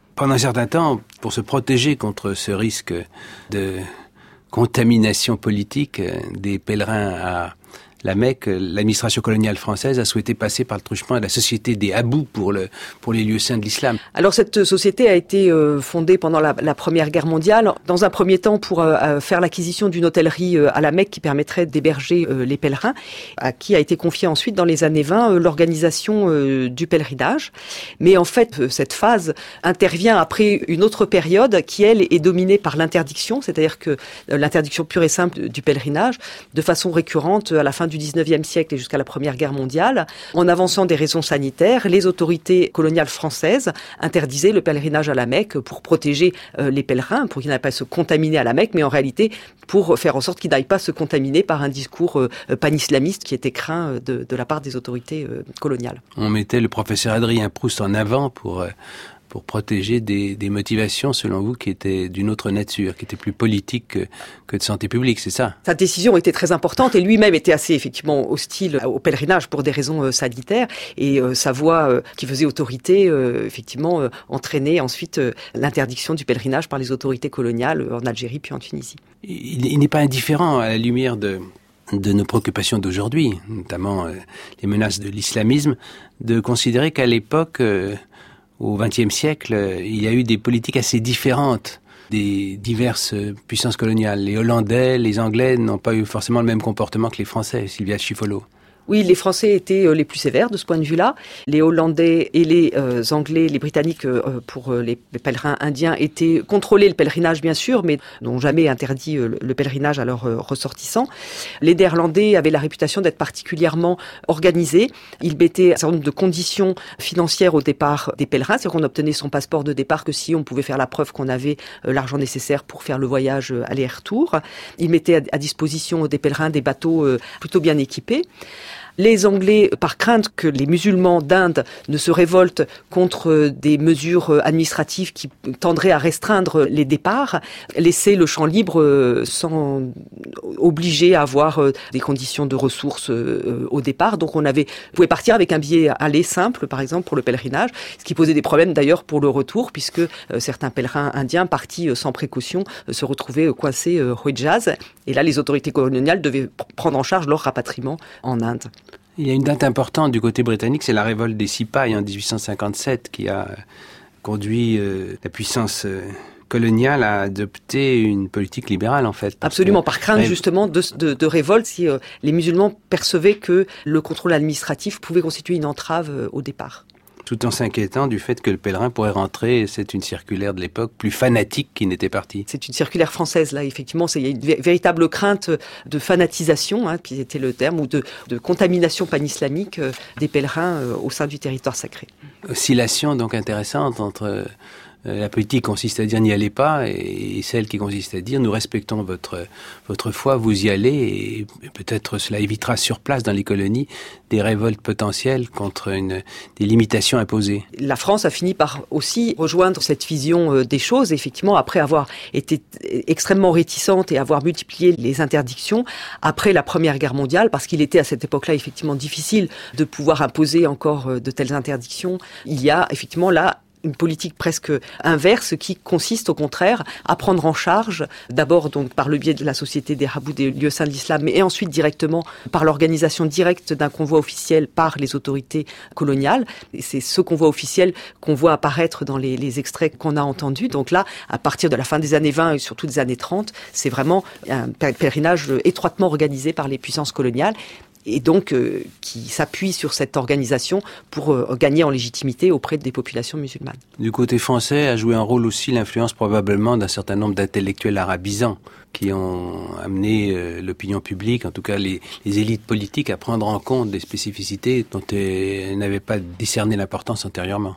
Pendant un certain temps, pour se protéger contre ce risque de contamination politique des pèlerins à la Mecque, l'administration coloniale française a souhaité passer par le truchement de la société des Habous pour, le, pour les lieux saints de l'islam. Alors cette société a été euh, fondée pendant la, la Première Guerre mondiale, dans un premier temps pour euh, faire l'acquisition d'une hôtellerie euh, à la Mecque qui permettrait d'héberger euh, les pèlerins, à qui a été confiée ensuite dans les années vingt euh, l'organisation euh, du pèlerinage. Mais en fait, euh, cette phase intervient après une autre période qui, elle, est dominée par l'interdiction, c'est-à-dire que euh, l'interdiction pure et simple du pèlerinage, de façon récurrente à la fin du dix-neuvième siècle et jusqu'à la Première Guerre mondiale. En avançant des raisons sanitaires, les autorités coloniales françaises interdisaient le pèlerinage à la Mecque pour protéger euh, les pèlerins, pour qu'ils n'aillent pas se contaminer à la Mecque, mais en réalité pour faire en sorte qu'ils n'aillent pas se contaminer par un discours euh, pan-islamiste qui était craint de, de la part des autorités euh, coloniales. On mettait le professeur Adrien Proust en avant pour... Euh pour protéger des, des motivations, selon vous, qui étaient d'une autre nature, qui étaient plus politiques que, que de santé publique, c'est ça? Sa décision était très importante et lui-même était assez, effectivement, hostile au pèlerinage pour des raisons euh, sanitaires. Et euh, sa voix, euh, qui faisait autorité, euh, effectivement, euh, entraînait ensuite euh, l'interdiction du pèlerinage par les autorités coloniales euh, en Algérie puis en Tunisie. Il, il n'est pas indifférent à la lumière de... de nos préoccupations d'aujourd'hui, notamment euh, les menaces de l'islamisme, de considérer qu'à l'époque... Euh, Au vingtième siècle, il y a eu des politiques assez différentes des diverses puissances coloniales. Les Hollandais, les Anglais n'ont pas eu forcément le même comportement que les Français, Sylvia Schifolo. Oui, les Français étaient euh, les plus sévères de ce point de vue-là. Les Hollandais et les euh, Anglais, les Britanniques, euh, pour euh, les, les pèlerins indiens, étaient contrôlés le pèlerinage, bien sûr, mais n'ont jamais interdit euh, le pèlerinage à leurs euh, ressortissants. Les Néerlandais avaient la réputation d'être particulièrement organisés. Ils mettaient un certain nombre de conditions financières au départ des pèlerins, c'est-à-dire qu'on obtenait son passeport de départ que si on pouvait faire la preuve qu'on avait euh, l'argent nécessaire pour faire le voyage euh, aller-retour. Ils mettaient à, à disposition des pèlerins des bateaux euh, plutôt bien équipés. Les Anglais, par crainte que les musulmans d'Inde ne se révoltent contre des mesures administratives qui tendraient à restreindre les départs, laissaient le champ libre sans obliger à avoir des conditions de ressources au départ. Donc on avait, on pouvait partir avec un billet aller simple, par exemple, pour le pèlerinage, ce qui posait des problèmes d'ailleurs pour le retour, puisque certains pèlerins indiens partis sans précaution se retrouvaient coincés au Hijaz. Et là, les autorités coloniales devaient prendre en charge leur rapatriement en Inde. Il y a une date importante du côté britannique, c'est la révolte des Cipayes en dix-huit cent cinquante-sept qui a conduit euh, la puissance euh, coloniale à adopter une politique libérale en fait. Absolument, par crainte justement de, de, de révolte si euh, les musulmans percevaient que le contrôle administratif pouvait constituer une entrave euh, au départ. Tout en s'inquiétant du fait que le pèlerin pourrait rentrer, c'est une circulaire de l'époque, plus fanatique qu'il n'était parti. C'est une circulaire française, là, effectivement, il y a une vé- véritable crainte de fanatisation, hein, qui était le terme, ou de, de contamination pan-islamique euh, des pèlerins euh, au sein du territoire sacré. Oscillation donc intéressante entre... Euh, la politique consiste à dire n'y allez pas et celle qui consiste à dire nous respectons votre votre foi, vous y allez et peut-être cela évitera sur place dans les colonies des révoltes potentielles contre une, des limitations imposées. La France a fini par aussi rejoindre cette vision des choses, effectivement, après avoir été extrêmement réticente et avoir multiplié les interdictions après la Première Guerre mondiale, parce qu'il était à cette époque-là effectivement difficile de pouvoir imposer encore de telles interdictions. Il y a effectivement là une politique presque inverse qui consiste au contraire à prendre en charge, d'abord donc par le biais de la Société des Habous des lieux saints de l'islam, mais ensuite directement par l'organisation directe d'un convoi officiel par les autorités coloniales. Et c'est ce convoi officiel qu'on voit apparaître dans les, les extraits qu'on a entendus. Donc là, à partir de la fin des années vingt et surtout des années trente, c'est vraiment un pèlerinage étroitement organisé par les puissances coloniales. Et donc euh, qui s'appuie sur cette organisation pour euh, gagner en légitimité auprès des populations musulmanes. Du côté français a joué un rôle aussi l'influence probablement d'un certain nombre d'intellectuels arabisants qui ont amené euh, l'opinion publique, en tout cas les, les élites politiques, à prendre en compte des spécificités dont elles n'avaient pas discerné l'importance antérieurement.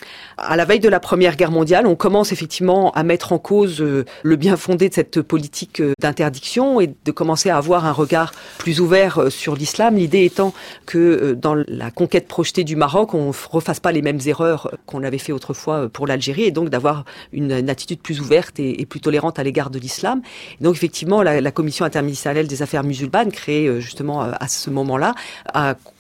À la veille de la Première Guerre mondiale, on commence effectivement à mettre en cause le bien fondé de cette politique d'interdiction et de commencer à avoir un regard plus ouvert sur l'islam. L'idée étant que dans la conquête projetée du Maroc, on ne refasse pas les mêmes erreurs qu'on avait fait autrefois pour l'Algérie et donc d'avoir une, une attitude plus ouverte et, et plus tolérante à l'égard de l'islam. Et donc effectivement, la, la Commission interministérielle des affaires musulmanes, créée justement à ce moment-là, a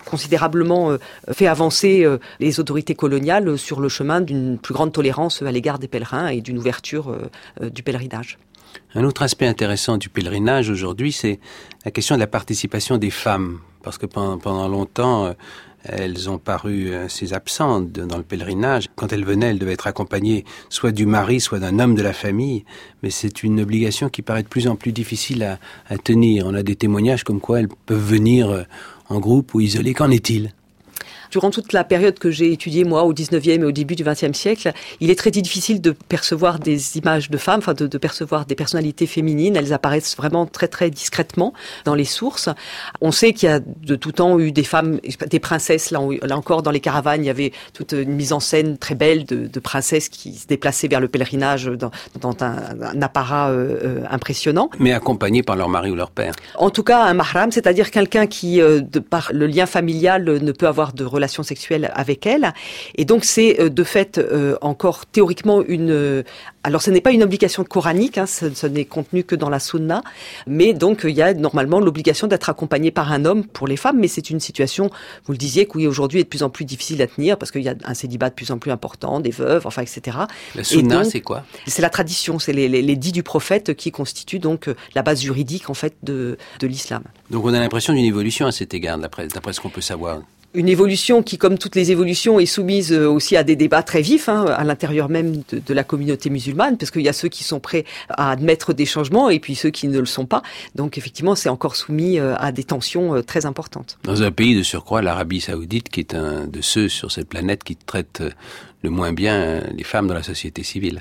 considérablement euh, fait avancer euh, les autorités coloniales sur le chemin d'une plus grande tolérance à l'égard des pèlerins et d'une ouverture euh, euh, du pèlerinage. Un autre aspect intéressant du pèlerinage aujourd'hui, c'est la question de la participation des femmes. Parce que pendant, pendant longtemps, euh, elles ont paru assez absentes dans le pèlerinage. Quand elles venaient, elles devaient être accompagnées soit du mari, soit d'un homme de la famille. Mais c'est une obligation qui paraît de plus en plus difficile à, à tenir. On a des témoignages comme quoi elles peuvent venir en groupe ou isolées. Qu'en est-il ? Durant toute la période que j'ai étudiée, moi, au dix-neuvième et au début du vingtième siècle, il est très difficile de percevoir des images de femmes, enfin de, de percevoir des personnalités féminines. Elles apparaissent vraiment très très discrètement dans les sources. On sait qu'il y a de tout temps eu des femmes, des princesses. Là, on, là encore, dans les caravanes, il y avait toute une mise en scène très belle de, de princesses qui se déplaçaient vers le pèlerinage dans, dans un, un apparat euh, impressionnant. Mais accompagnées par leur mari ou leur père. En tout cas, un mahram, c'est-à-dire quelqu'un qui, euh, de par le lien familial, ne peut avoir de relations sexuelles avec elle. Et donc, c'est euh, de fait euh, encore théoriquement une... Euh, alors, ce n'est pas une obligation coranique, hein, ce, ce n'est contenu que dans la sunna, mais donc, il y a normalement l'obligation d'être accompagné par un homme pour les femmes, mais c'est une situation, vous le disiez, qui aujourd'hui est de plus en plus difficile à tenir, parce qu'il y a un célibat de plus en plus important, des veuves, enfin, et cetera. La sunna, donc, c'est quoi ? C'est la tradition, c'est les, les, les dits du prophète qui constituent donc la base juridique, en fait, de, de l'islam. Donc, on a l'impression d'une évolution à cet égard, d'après, d'après ce qu'on peut savoir. Une évolution qui, comme toutes les évolutions, est soumise aussi à des débats très vifs, hein, à l'intérieur même de, de la communauté musulmane, parce qu'il y a ceux qui sont prêts à admettre des changements et puis ceux qui ne le sont pas. Donc effectivement, c'est encore soumis à des tensions très importantes. Dans un pays de surcroît, l'Arabie Saoudite, qui est un de ceux sur cette planète qui traite le moins bien les femmes dans la société civile.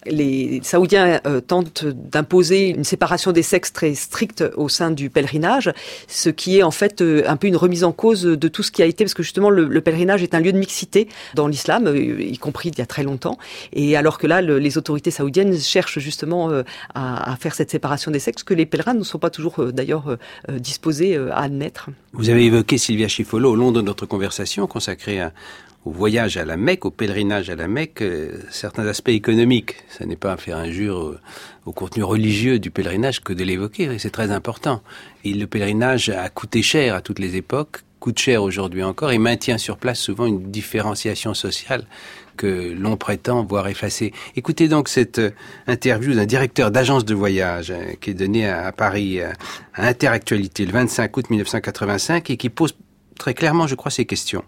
Les Saoudiens euh, tentent d'imposer une séparation des sexes très stricte au sein du pèlerinage, ce qui est en fait euh, un peu une remise en cause de tout ce qui a été, parce que justement le, le pèlerinage est un lieu de mixité dans l'islam, euh, y compris il y a très longtemps, et alors que là le, les autorités saoudiennes cherchent justement euh, à, à faire cette séparation des sexes que les pèlerins ne sont pas toujours euh, d'ailleurs euh, disposés euh, à admettre. Vous avez évoqué Sylvia Schifolo au long de notre conversation consacrée à au voyage à la Mecque, au pèlerinage à la Mecque, euh, certains aspects économiques. Ça n'est pas faire injure au, au contenu religieux du pèlerinage que de l'évoquer, et c'est très important. Et le pèlerinage a coûté cher à toutes les époques, coûte cher aujourd'hui encore, et maintient sur place souvent une différenciation sociale que l'on prétend voir effacée. Écoutez donc cette euh, interview d'un directeur d'agence de voyage euh, qui est donnée à, à Paris, euh, à Interactualité, le vingt-cinq août mille neuf cent quatre-vingt-cinq, et qui pose très clairement, je crois, ces questions.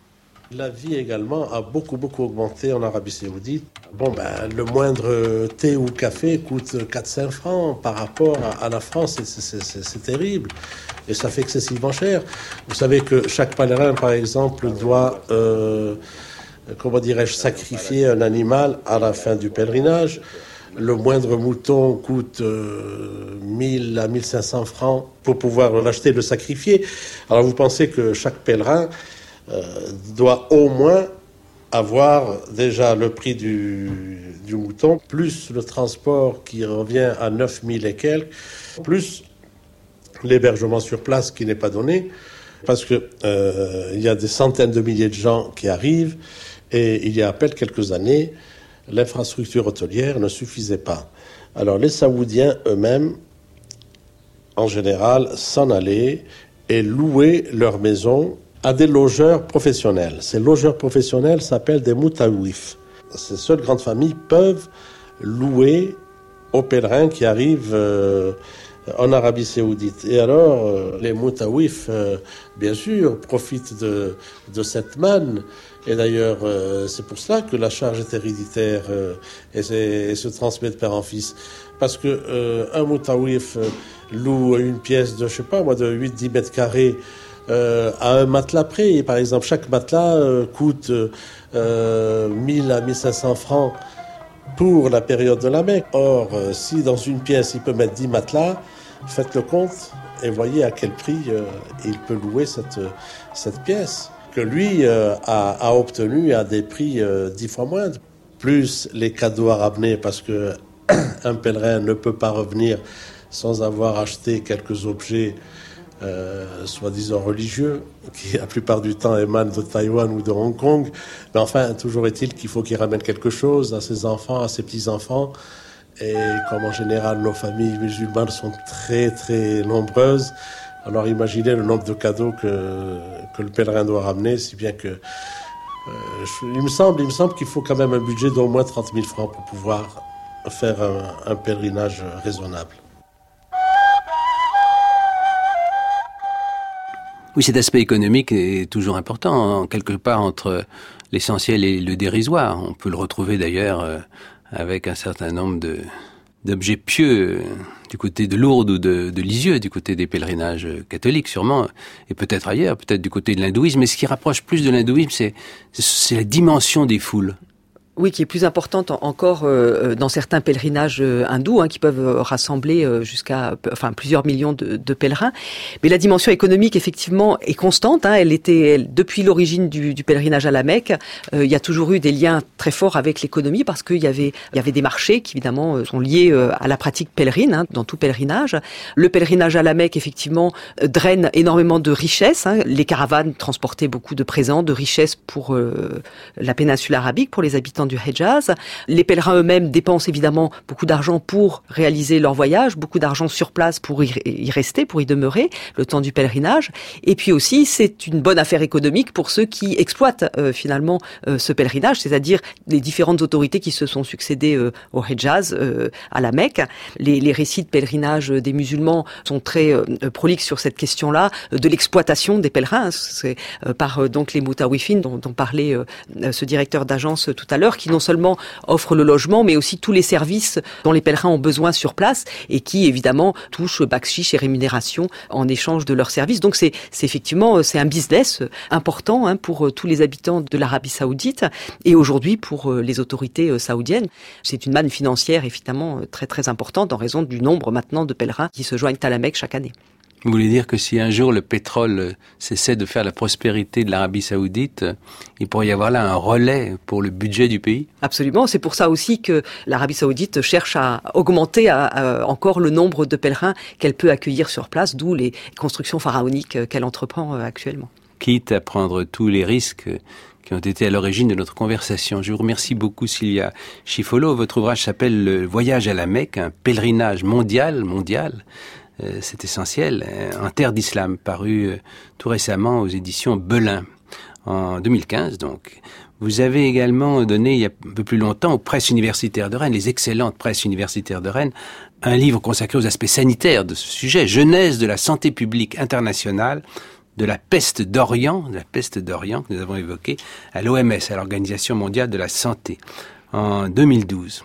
La vie également a beaucoup, beaucoup augmenté en Arabie Saoudite. Bon, ben, le moindre thé ou café coûte quatre à cinq francs par rapport à, à la France. C'est, c'est, c'est, c'est terrible. Et ça fait excessivement cher. Vous savez que chaque pèlerin, par exemple, doit, euh, comment dirais-je, sacrifier un animal à la fin du pèlerinage. Le moindre mouton coûte euh, mille à mille cinq cents francs pour pouvoir l'acheter, le sacrifier. Alors vous pensez que chaque pèlerin Euh, doit au moins avoir déjà le prix du, du mouton, plus le transport qui revient à neuf mille et quelques, plus l'hébergement sur place qui n'est pas donné, parce que euh, il y a des centaines de milliers de gens qui arrivent, et il y a à peine quelques années, l'infrastructure hôtelière ne suffisait pas. Alors les Saoudiens eux-mêmes, en général, s'en allaient et louaient leur maison à des logeurs professionnels. Ces logeurs professionnels s'appellent des moutawifs. Ces seules grandes familles peuvent louer aux pèlerins qui arrivent euh, en Arabie Saoudite. Et alors, euh, les moutawifs, euh, bien sûr, profitent de, de cette manne. Et d'ailleurs, euh, c'est pour cela que la charge est héréditaire euh, et, et se transmet de père en fils. Parce que euh, un moutawif euh, loue une pièce de, je sais pas moi, de huit à dix mètres carrés Euh, à un matelas près. Par exemple, chaque matelas euh, coûte euh, mille à mille cinq cents francs pour la période de la Mecque. Or, euh, si dans une pièce, il peut mettre dix matelas, faites le compte et voyez à quel prix euh, il peut louer cette, cette pièce, que lui euh, a, a obtenu à des prix euh, dix fois moindres. Plus les cadeaux à ramener, parce que un pèlerin ne peut pas revenir sans avoir acheté quelques objets Euh, soi-disant religieux, qui la plupart du temps émanent de Taïwan ou de Hong Kong. Mais enfin, toujours est-il qu'il faut qu'il ramène quelque chose à ses enfants, à ses petits-enfants. Et comme en général nos familles musulmanes sont très très nombreuses, Alors imaginez le nombre de cadeaux que, que le pèlerin doit ramener, si bien que euh, je, il me semble, il me semble qu'il faut quand même un budget d'au moins trente mille francs pour pouvoir faire un, un pèlerinage raisonnable. Oui, cet aspect économique est toujours important, quelque part entre l'essentiel et le dérisoire. On peut le retrouver d'ailleurs euh, avec un certain nombre de, d'objets pieux euh, du côté de Lourdes ou de, de Lisieux, du côté des pèlerinages catholiques sûrement, et peut-être ailleurs, peut-être du côté de l'hindouisme. Mais ce qui rapproche plus de l'hindouisme, c'est, c'est la dimension des foules. Oui, qui est plus importante encore euh, dans certains pèlerinages euh, hindous, hein, qui peuvent rassembler euh, jusqu'à enfin plusieurs millions de, de pèlerins. Mais la dimension économique, effectivement, est constante. Hein, elle était elle, depuis l'origine du, du pèlerinage à la Mecque. Euh, il y a toujours eu des liens très forts avec l'économie parce qu'il y avait il y avait des marchés qui évidemment sont liés euh, à la pratique pèlerine, hein, dans tout pèlerinage. Le pèlerinage à la Mecque, effectivement, euh, draine énormément de richesses. Hein. Les caravanes transportaient beaucoup de présents, de richesses pour euh, la péninsule arabique, pour les habitants du Hejaz. Les pèlerins eux-mêmes dépensent évidemment beaucoup d'argent pour réaliser leur voyage, beaucoup d'argent sur place pour y, y rester, pour y demeurer le temps du pèlerinage. Et puis aussi, c'est une bonne affaire économique pour ceux qui exploitent euh, finalement euh, ce pèlerinage, c'est-à-dire les différentes autorités qui se sont succédées euh, au Hejaz, euh, à la Mecque. Les, les récits de pèlerinage des musulmans sont très euh, prolixes sur cette question-là, euh, de l'exploitation des pèlerins. C'est euh, par euh, donc les moutawifines dont, dont parlait euh, ce directeur d'agence tout à l'heure, qui non seulement offrent le logement, mais aussi tous les services dont les pèlerins ont besoin sur place et qui, évidemment, touchent bakshish et rémunération en échange de leurs services. Donc, c'est, c'est effectivement c'est un business important, hein, pour tous les habitants de l'Arabie Saoudite et aujourd'hui pour les autorités saoudiennes. C'est une manne financière, évidemment, très, très importante en raison du nombre maintenant de pèlerins qui se joignent à la Mecque chaque année. Vous voulez dire que si un jour le pétrole cessait de faire la prospérité de l'Arabie Saoudite, il pourrait y avoir là un relais pour le budget du pays ? Absolument. C'est pour ça aussi que l'Arabie Saoudite cherche à augmenter à, à encore le nombre de pèlerins qu'elle peut accueillir sur place, d'où les constructions pharaoniques qu'elle entreprend actuellement. Quitte à prendre tous les risques qui ont été à l'origine de notre conversation. Je vous remercie beaucoup, Cilia Schifolo. Votre ouvrage s'appelle « Le voyage à la Mecque », un pèlerinage mondial, mondial. Euh, c'est essentiel, en terre d'islam, paru euh, tout récemment aux éditions Belin, en deux mille quinze donc. Vous avez également donné, il y a un peu plus longtemps, aux presses universitaires de Rennes, les excellentes presses universitaires de Rennes, un livre consacré aux aspects sanitaires de ce sujet, Genèse de la santé publique internationale, de la peste d'Orient, de la peste d'Orient que nous avons évoquée, à l'O M S, à l'Organisation mondiale de la santé, en deux mille douze.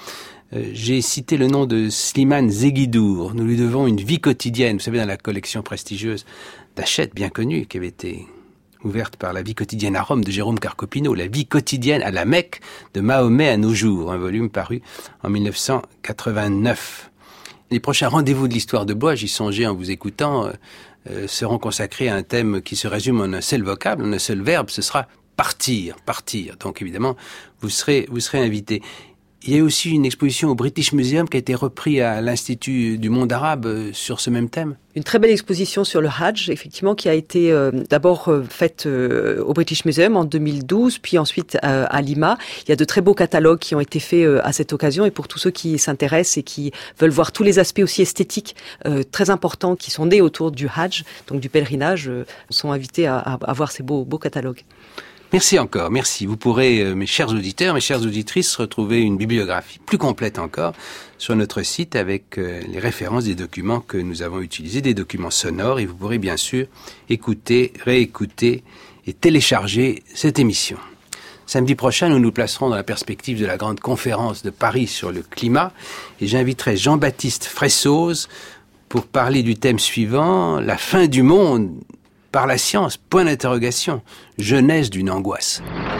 J'ai cité le nom de Slimane Zeguidour. Nous lui devons une vie quotidienne. Vous savez, dans la collection prestigieuse d'Hachette, bien connue, qui avait été ouverte par La vie quotidienne à Rome de Jérôme Carcopino, La vie quotidienne à la Mecque de Mahomet à nos jours, un volume paru en mille neuf cent quatre-vingt-neuf. Les prochains rendez-vous de l'histoire de Blois, j'y songeais en vous écoutant, euh, seront consacrés à un thème qui se résume en un seul vocable, en un seul verbe, ce sera partir, partir. Donc évidemment, vous serez, vous serez invité. Il y a aussi une exposition au British Museum qui a été reprise à l'Institut du monde arabe sur ce même thème. Une très belle exposition sur le Hajj, effectivement, qui a été euh, d'abord euh, faite euh, au British Museum en deux mille douze, puis ensuite euh, à Lima. Il y a de très beaux catalogues qui ont été faits euh, à cette occasion, et pour tous ceux qui s'intéressent et qui veulent voir tous les aspects aussi esthétiques euh, très importants qui sont nés autour du Hajj, donc du pèlerinage, euh, sont invités à, à, à voir ces beaux, beaux catalogues. Merci encore, merci. Vous pourrez, euh, mes chers auditeurs, mes chères auditrices, retrouver une bibliographie plus complète encore sur notre site avec euh, les références des documents que nous avons utilisés, des documents sonores, et vous pourrez bien sûr écouter, réécouter et télécharger cette émission. Samedi prochain, nous nous placerons dans la perspective de la grande conférence de Paris sur le climat, et j'inviterai Jean-Baptiste Fressoz pour parler du thème suivant, la fin du monde par la science, point d'interrogation, genèse d'une angoisse.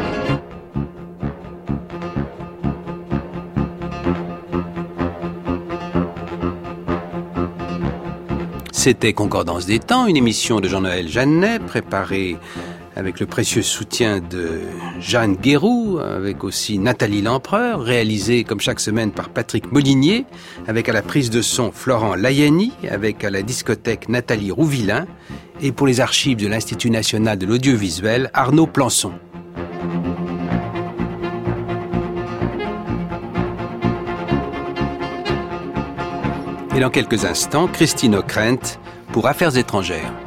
C'était Concordance des temps, une émission de Jean-Noël Jeannet, préparée avec le précieux soutien de Jeanne Guéroux, avec aussi Nathalie Lempereur, réalisée comme chaque semaine par Patrick Molinier, avec à la prise de son Florent Layani, avec à la discothèque Nathalie Rouvillain, et pour les archives de l'Institut national de l'audiovisuel, Arnaud Plançon. Et dans quelques instants, Christine Ockrent pour Affaires étrangères.